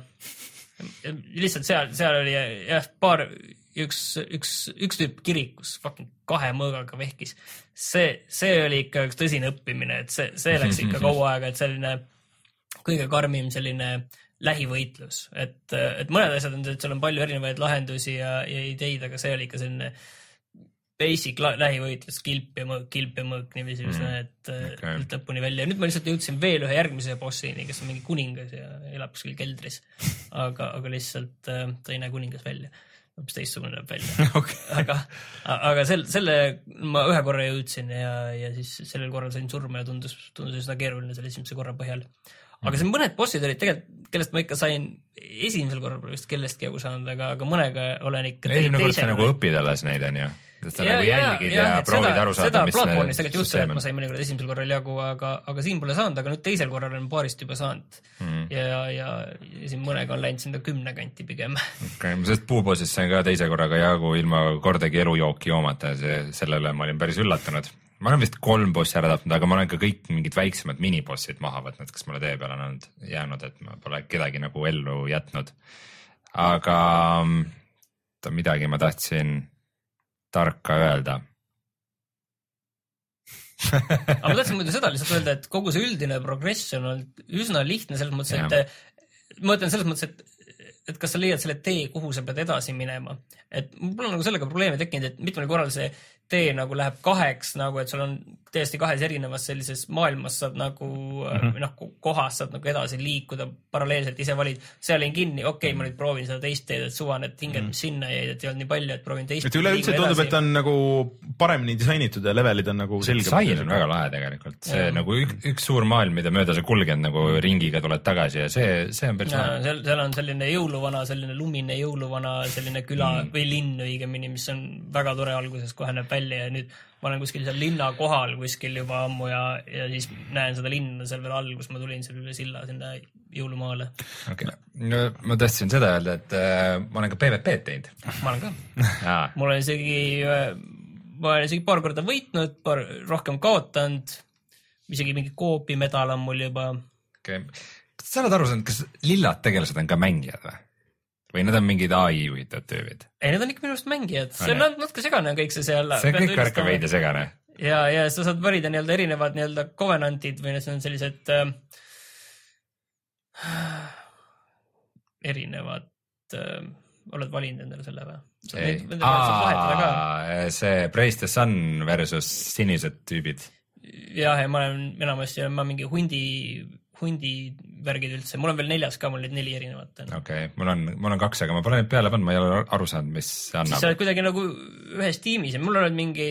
Speaker 2: Lihtsalt seal, seal oli jah, paar... üks, üks, üks tüüp kirikus fucking kahe mõõgaga vehkis. See, see oli ikka üks tõsine õppimine, et see, see läks ikka kaua aega, et selline kõige karmim selline lähivõitlus, et, et mõned asjad on, et seal on palju erinevaid lahendusi ja, ja ideid, aga see oli ikka selline basic lähivõitlus, kilp ja mõõk, kilp ja mõõk, niiviisi mm. et okay. lõpuni välja. Nüüd ma lihtsalt jõudsin veel ühe järgmise bossini, kes on mingi kuningas ja elab kuskil keldris, aga, aga lihtsalt ta ei näe kuningas välja. Hoopis teistsugune näeb välja. Okay. Aga, aga sel, selle ma ühe korra jõudsin ja, ja siis sellel korral sain surma ja tundus, tundus üsna keeruline selle esimese korra põhjal. Aga see mõned bossid olid tegelikult, kellest ma ikka sain esimesel korral vist kellestki jagu saanud, aga, aga mõnega olen ikka
Speaker 3: te, esimene kord sa nagu õpid alles neid, on ju? Sa ja, nagu jälgid ja, ja, ja proovid
Speaker 2: seda,
Speaker 3: aru saada,
Speaker 2: seda
Speaker 3: mis
Speaker 2: Bloodborne'is tegelikult just see, et ma sain mõnikord esimesel korral jagu, aga, aga siin pole saanud, aga nüüd teisel korral on paarist juba saanud mm. ja, ja, ja siin mõnega on läinud sinna kümne kanti pigem. Okay,
Speaker 3: sest puubossist sain ka teise korraga jagu ilma kordagi elujooki joomata ja see, sellele ma olin päris üllatunud. Ma olen vist kolm bossi ära tapnud, aga ma olen ka kõik mingid väiksemad minibossid maha võtnud, kes mulle tee peale on jäänud, et ma pole kedagi nagu ellu jätnud. Aga ta midagi ma tahtsin tarka öelda.
Speaker 2: aga ma tahtsin muidu seda lihtsalt öelda, et kogu see üldine progress on olnud üsna lihtne selles mõttes, et ma mõtlen selles mõttes, et, et kas sa leiad selle tee, kuhu sa pead edasi minema. Et mul on nagu sellega probleeme tekkinud, et mitmel korral see tee nagu läheb kaheks, nagu et sul on täiesti kahes erinevas sellises maailmas saad nagu mm-hmm. noh, kohas saad nagu edasi liikuda paralleelselt, ise valid. Seal olin kinni, okei okay,, ma nüüd proovin seda teist teed, et suvan, et hinged mm-hmm. mis sinna jäid, et ei olnud nii palju, et proovin teist.
Speaker 1: Et üleüldse tundub, et on nagu paremini disainitud ja levelid on nagu selge.
Speaker 3: Disain on väga lahe tegelikult. See ja. Nagu üks, üks suur maailm, mida mööda sa kulgenud nagu ringiga tuled tagasi ja see, see on päris lahe.
Speaker 2: Seal, seal on selline jõuluvana, selline lumine jõuluvana, selline küla mm. või linn õigemini, mis on väga tore alguses kohe näeb välja ja nüüd ma olen kuskil seal linna kohal kuskil juba ammu ja, ja siis näen seda linna seal veel all, kus ma tulin selle üle silla sinna jõulumaale. Okay.
Speaker 3: No, ma tahtsin seda öelda, et äh, ma olen ka P V P-d teinud.
Speaker 2: Ma olen ka. Mul on isegi, ma olen isegi paar korda võitnud, paar rohkem kaotanud, isegi mingi koopi medal on mul juba.
Speaker 3: Okay. Kas sa oled aru saanud, kas lillad tegelased on ka mängijad või? Või need on mingid A I juhitavad töövid?
Speaker 2: Ei, need on ikka minu arust mängijad. See on natuke segane kõik see seal.
Speaker 3: See kõik värka veidi segane.
Speaker 2: Ja, ja sa saad valida nii-öelda erinevad nii-öelda covenantid või need on sellised äh, erinevad äh, oled valinud endale selle või?
Speaker 3: Ei. Aa, see Praise the Sun versus sinised tüübid.
Speaker 2: Jah, ja ma olen enamasti ma mingi hundi hundi värgid üldse, mul on veel neljas ka, mul neid neli erinevat.
Speaker 3: okei okay,, mul on, mul on kaks, aga ma pole neid peale pannud, ma ei ole aru saanud, mis see annab.
Speaker 2: sa oled kuidagi nagu ühes tiimis ja mul on mingi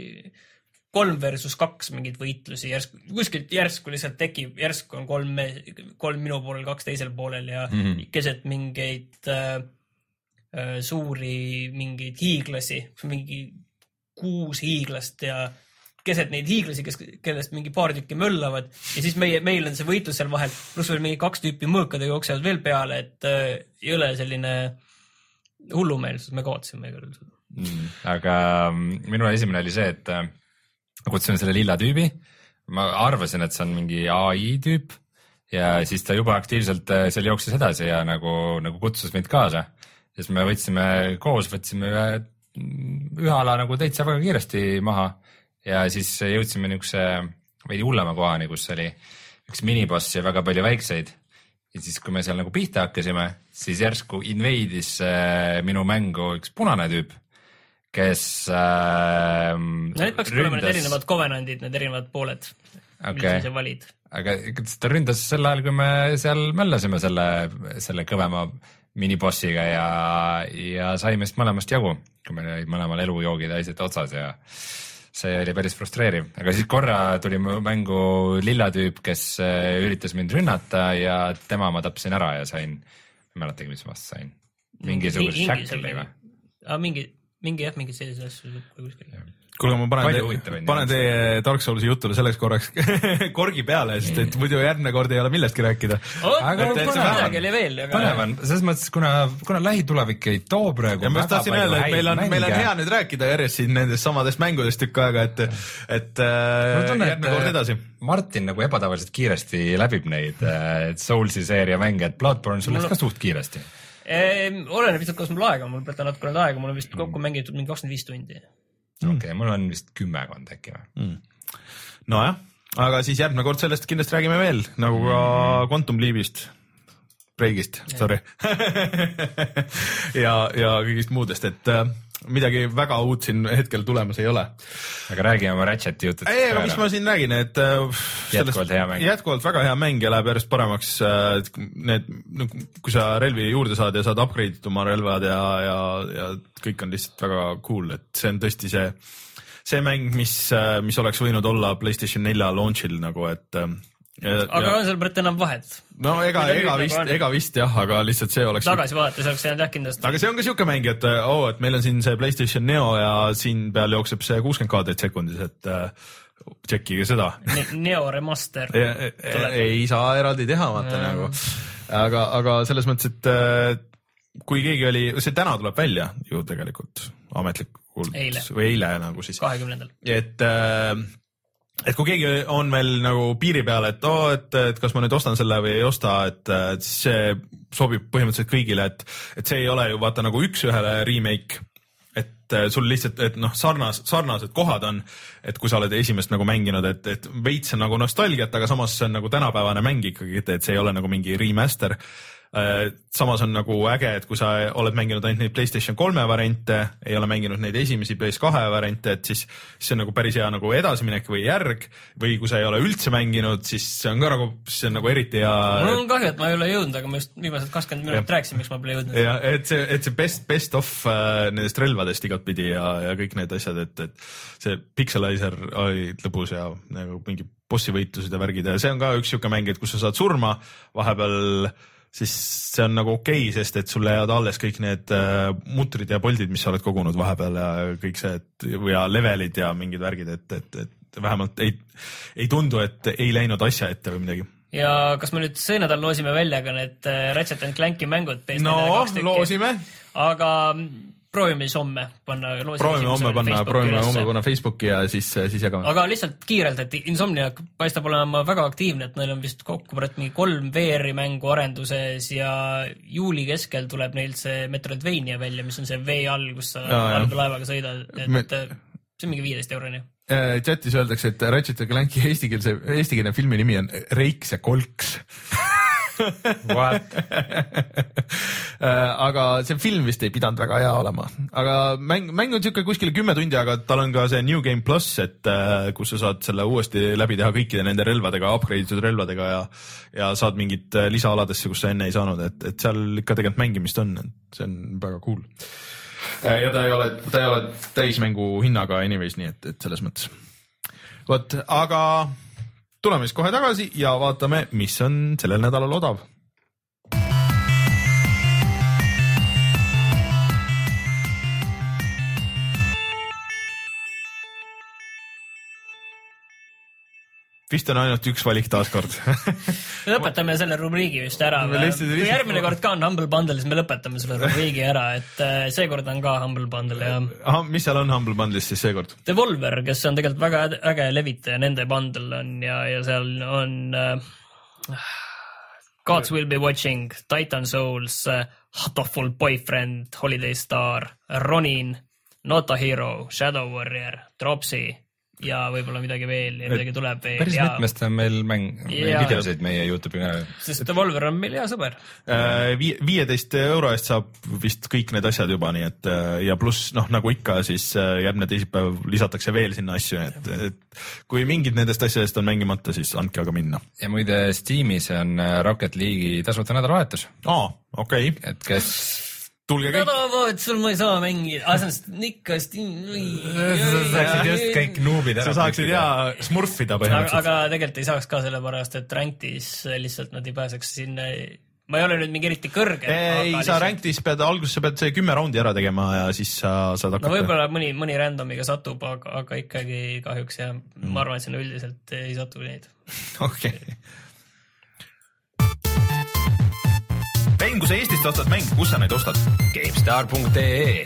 Speaker 2: kolm versus kaks mingid võitlusi, järsku, kuskilt järsku lihtsalt tekib, järsku on kolm, kolm minu poolel, kaks teisel poolel ja mm -hmm. keset mingeid äh, äh, suuri mingeid hiiglasi, mingi kuus hiiglast ja keset neid hiiglasi, kes, kellest mingi paar tükki möllavad ja siis meie, meil on see võitlus seal vahel, pluss veel mingi kaks tüüpi mõõkadega jooksevad veel peale, et äh, ei ole selline hullumeelsus, me kaotasime igal juhul seda
Speaker 3: mm,. Aga minu esimene oli see, et äh, kutsusin selle lilla tüübi, ma arvasin, et see on mingi A I tüüp ja siis ta juba aktiivselt äh, seal jooksis edasi ja nagu, nagu kutsus mind kaasa. Siis me võtsime koos, võtsime ühe, ühe ala nagu täitsa väga kiiresti maha. Ja siis jõudsime niisuguse veidi hullema kohani, kus oli üks miniboss ja väga palju väikseid. Ja siis, kui me seal nagu pihta hakkasime, siis järsku inveidis äh, minu mängu üks punane tüüp, kes äh,
Speaker 2: no need peaks ründas... olema need erinevad covenantid, need erinevad pooled,
Speaker 3: okay.
Speaker 2: mis sa valid.
Speaker 3: Aga ta ründas sel ajal, kui me seal möllasime selle, selle kõvema minibossiga ja, ja saime just mõlemast jagu, kui meil olid mõlemal elujoogid asjad otsas ja see oli päris frustreeriv, aga siis korra tuli mängu lilla tüüp, kes üritas mind rünnata ja tema ma tapsin ära ja sain, ma mäletagi, mis ma vastu sain. Mingisuguse shackle'i või?
Speaker 2: Mingi, mingi jah, mingi sellised asju kuskil.
Speaker 1: Kuule, ma panen, te, panen teie Dark Soulsi jutule selleks korraks korgi peale, sest et muidu järgmine kord ei ole millestki rääkida.
Speaker 2: Oh, aga midagi oli veel.
Speaker 3: Põnev on, selles mõttes, kuna, kuna lähitulevik ei too praegu
Speaker 1: ja ma tahtsin öelda, et meil on, meil on hea nüüd rääkida järjest siin nendest samadest mängudest tükk aega, et, et tunne, järgmine kord edasi.
Speaker 3: Martin nagu ebatavaliselt kiiresti läbib neid Soulsi seeria mänge, et Bloodborne sul läks ka suht kiiresti.
Speaker 2: Oleneb vist, kas mul aega, mul peab natuke aega, mul on vist kokku mängitud mingi kakskümmend viis tundi.
Speaker 3: okei okay,, mul on vist kümmekond äkki või
Speaker 1: mm.? Nojah, aga siis järgmine kord sellest kindlasti räägime veel, nagu ka Quantum Leapist, Breakist, sorry ja, ja kõigist muudest, et äh, midagi väga uut siin hetkel tulemas ei ole.
Speaker 3: Aga räägime oma Ratcheti jutut.
Speaker 1: Ei, aga mis ma siin räägin, et äh,
Speaker 3: jätkuvalt hea mäng.
Speaker 1: Jätkuvalt väga hea mäng ja läheb järjest paremaks. Äh, need, kui sa relvi juurde saad ja saad upgrade'id oma relvad ja, ja, ja kõik on lihtsalt väga cool, et see on tõesti see, see mäng, mis, mis oleks võinud olla PlayStation nelja launch'il nagu, et Ja,
Speaker 2: aga ja. On seal praegu enam vahet?
Speaker 1: No ega, ega, vist, ega vist jah, aga lihtsalt see oleks...
Speaker 2: Tagasi vaadates oleks jäänud jah kindlasti.
Speaker 1: Aga see on ka siuke mäng, et, oh, et meil on siin see PlayStation Neo ja siin peal jookseb see kuuskümmend kaadrit sekundis, et uh, tšekkige seda.
Speaker 2: Ne Neo remaster.
Speaker 1: Ja, ei saa eraldi teha, vaata nagu. Aga, aga selles mõttes, et uh, kui keegi oli... See täna tuleb välja ju tegelikult ametlikult.
Speaker 2: Eile.
Speaker 1: Või eile nagu siis.
Speaker 2: kahekümnendal.
Speaker 1: Et... Uh, et kui keegi on veel nagu piiri peal, et oo, oh, et, et kas ma nüüd ostan selle või ei osta, et, et siis see sobib põhimõtteliselt kõigile, et, et see ei ole ju vaata nagu üks ühele remake, et sul lihtsalt, et noh, sarnas, sarnased kohad on, et kui sa oled esimest nagu mänginud, et, et veits on nagu nostalgiat, aga samas see on nagu tänapäevane mäng ikkagi, et, et see ei ole nagu mingi remaster. Samas on nagu äge, et kui sa oled mänginud ainult neid PlayStation kolme variante, ei ole mänginud neid esimesi P S kahe variante, et siis see on nagu päris hea nagu edasiminek või järg, või kui sa ei ole üldse mänginud, siis see on ka nagu, see on nagu eriti hea.
Speaker 2: Mul on kahju, et ma ei ole jõudnud, aga ma just viimased kakskümmend minutit rääkisin, miks ma pole jõudnud.
Speaker 1: Ja, et see, et see best, best of äh, nendest relvadest igat pidi ja, ja kõik need asjad, et, et see Pixelizer oli lõbus ja nagu mingi bossi võitlused ja värgid ja see on ka üks siuke mäng, et kus sa saad surma vahepeal, siis see on nagu okei okay,, sest et sulle jäävad alles kõik need äh, mutrid ja poldid, mis sa oled kogunud vahepeal ja kõik see, et ja levelid ja mingid värgid, et, et, et vähemalt ei, ei tundu, et ei läinud asja ette või midagi.
Speaker 2: Ja kas me nüüd see nädal loosime välja ka need Ratchet and Clanki mängud?
Speaker 1: No, loosime.
Speaker 2: Aga proovime siis homme panna.
Speaker 1: Proovime homme panna, proovime homme panna Facebooki ja siis, siis jagame.
Speaker 2: Aga lihtsalt kiirelt, et Insomniac paistab olema väga aktiivne, et neil on vist kokku praegu mingi kolm V R-i mängu arenduses ja juuli keskel tuleb neil see Metroidvania välja, mis on see vee all, kus sa allveelaevaga sõidad, et Me... see on mingi viieteist euroni.
Speaker 1: Chatis öeldakse, et Ratchet and Clanki eestikeelse, eestikeelne filmi nimi on Reiks ja Kolks.
Speaker 3: What?
Speaker 1: aga see film vist ei pidanud väga hea olema, aga mäng, mäng on siuke kuskil kümme tundi, aga tal on ka see New Game Plus, et kus sa saad selle uuesti läbi teha kõikide nende relvadega, upgrade'itud relvadega ja, ja saad mingit lisaaladesse, kus sa enne ei saanud, et, et seal ikka tegelikult mängimist on, et see on väga cool. ja ta ei ole, ta ei ole täismängu hinnaga anyways, nii et, et selles mõttes. Vot, aga tuleme siis kohe tagasi ja vaatame, mis on sellel nädalal odav. Vist on ainult üks valik taaskord.
Speaker 2: Me lõpetame selle rubriigi vist ära. Kui järgmine kord ka on Humble Bundle, siis me lõpetame selle rubriigi ära, et seekord on ka Humble Bundle. Ja...
Speaker 1: Aha, mis seal on Humble Bundle'is siis seekord?
Speaker 2: Devolver, kes on tegelikult väga äge levitaja, nende bundle on ja, ja seal on uh, Gods Will Be Watching, Titan Souls, uh, Hatoful Boyfriend, Holiday Star, Ronin, Not a Hero, Shadow Warrior, Dropsy ja võib-olla midagi veel ja midagi tuleb veel.
Speaker 3: Päris
Speaker 2: ja...
Speaker 3: mitmest on meil mäng,
Speaker 2: ja...
Speaker 3: videosid meie YouTube'i kanalil.
Speaker 2: Sest Devolver on meil hea sõber.
Speaker 1: viieteist euro eest saab vist kõik need asjad juba, nii et ja pluss noh, nagu ikka, siis järgmine teisipäev lisatakse veel sinna asju, et, et kui mingid nendest asjadest on mängimata, siis andke aga minna.
Speaker 3: Ja muide Steamis on Rocket League'i tasuta nädalavahetus.
Speaker 1: Aa, okei.
Speaker 3: Okay. Et kes...
Speaker 1: Tulge kõik.
Speaker 2: Nädalavahet, sul ma ei saa mängida. Ah, see on ikka Steam...
Speaker 3: Sa saaksid just kõik noobid ära.
Speaker 1: Sa saaksid ja smurfida põhimõtteliselt.
Speaker 2: Aga, aga tegelikult ei saaks ka sellepärast, et Ranktis lihtsalt nad ei pääseks sinna... Ma ei ole nüüd mingi eriti kõrge.
Speaker 1: Ei, sa Ranktis pead, alguses sa pead see kümme raundi ära tegema ja siis sa saad hakata.
Speaker 2: No võib-olla mõni, mõni randomiga satub, aga, aga ikkagi kahjuks ja mm. ma arvan, et sinna üldiselt ei satu neid.
Speaker 1: Okei. Okay. Rein, kui sa Eestist ostad mäng, kus sa neid ostad?
Speaker 3: GameStar punkt ee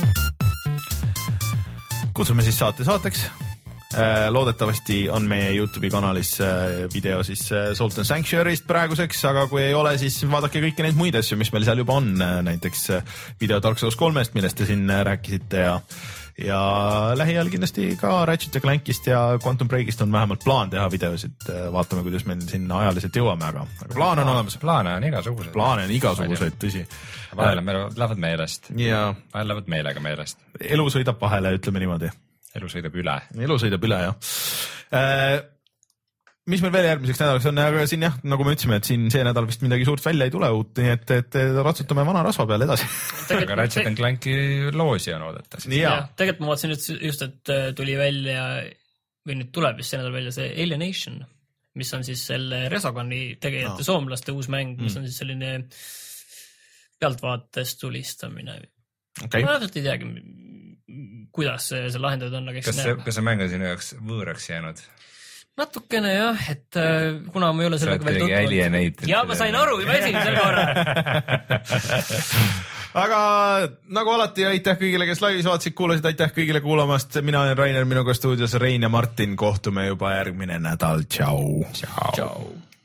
Speaker 1: Kutsume siis saate saateks. Loodetavasti on meie YouTube'i kanalis video siis Salt and Sanctuary'st praeguseks, aga kui ei ole, siis vaadake kõiki neid muid asju, mis meil seal juba on. Näiteks video Dark Souls kolmest, millest te siin rääkisite ja ja lähiajal kindlasti ka Ratchet ja Clankist ja Quantum Breakist on vähemalt plaan teha videosid. Vaatame, kuidas meil sinna ajaliselt jõuame, aga, aga plaan on olemas.
Speaker 3: Plaane on igasuguseid.
Speaker 1: Plaane on igasuguseid, tõsi.
Speaker 3: Vahel lähevad meelest.
Speaker 1: Ja...
Speaker 3: Vahel lähevad meelega meelest.
Speaker 1: Elu sõidab vahele, ütleme niimoodi.
Speaker 3: Elu sõidab üle.
Speaker 1: Elu sõidab üle, jah. Äh, mis meil veel järgmiseks nädalaks on, aga siin jah, nagu me ütlesime, et siin see nädal vist midagi suurt välja ei tule uut, nii et, et ratsutame vana rasva peale edasi.
Speaker 3: Aga Ratchet and Clanki loosi on oodata.
Speaker 2: Ja, tegelikult ma vaatasin nüüd just, et tuli välja, või nüüd tuleb vist see nädal välja see Alienation, mis on siis selle Resogani tegijate no. soomlaste uus mäng, mis mm. on siis selline pealtvaates tulistamine.
Speaker 1: Okay.
Speaker 2: Ma täpselt ei teagi, kuidas see, see lahendatud on.
Speaker 3: Kas see, kas see mäng on sinu jaoks võõraks jäänud?
Speaker 2: Natukene jah, et äh, kuna ma ei ole sellega veel
Speaker 3: tutvunud.
Speaker 2: Ja ma sain aru, ma esimesel korra.
Speaker 1: Aga nagu alati, aitäh kõigile, kes laivis vaatasid, kuulasid, aitäh kõigile kuulamast. Mina olen Rainer, minuga stuudios Rein ja Martin. Kohtume juba järgmine nädal. Tšau.
Speaker 3: Tšau.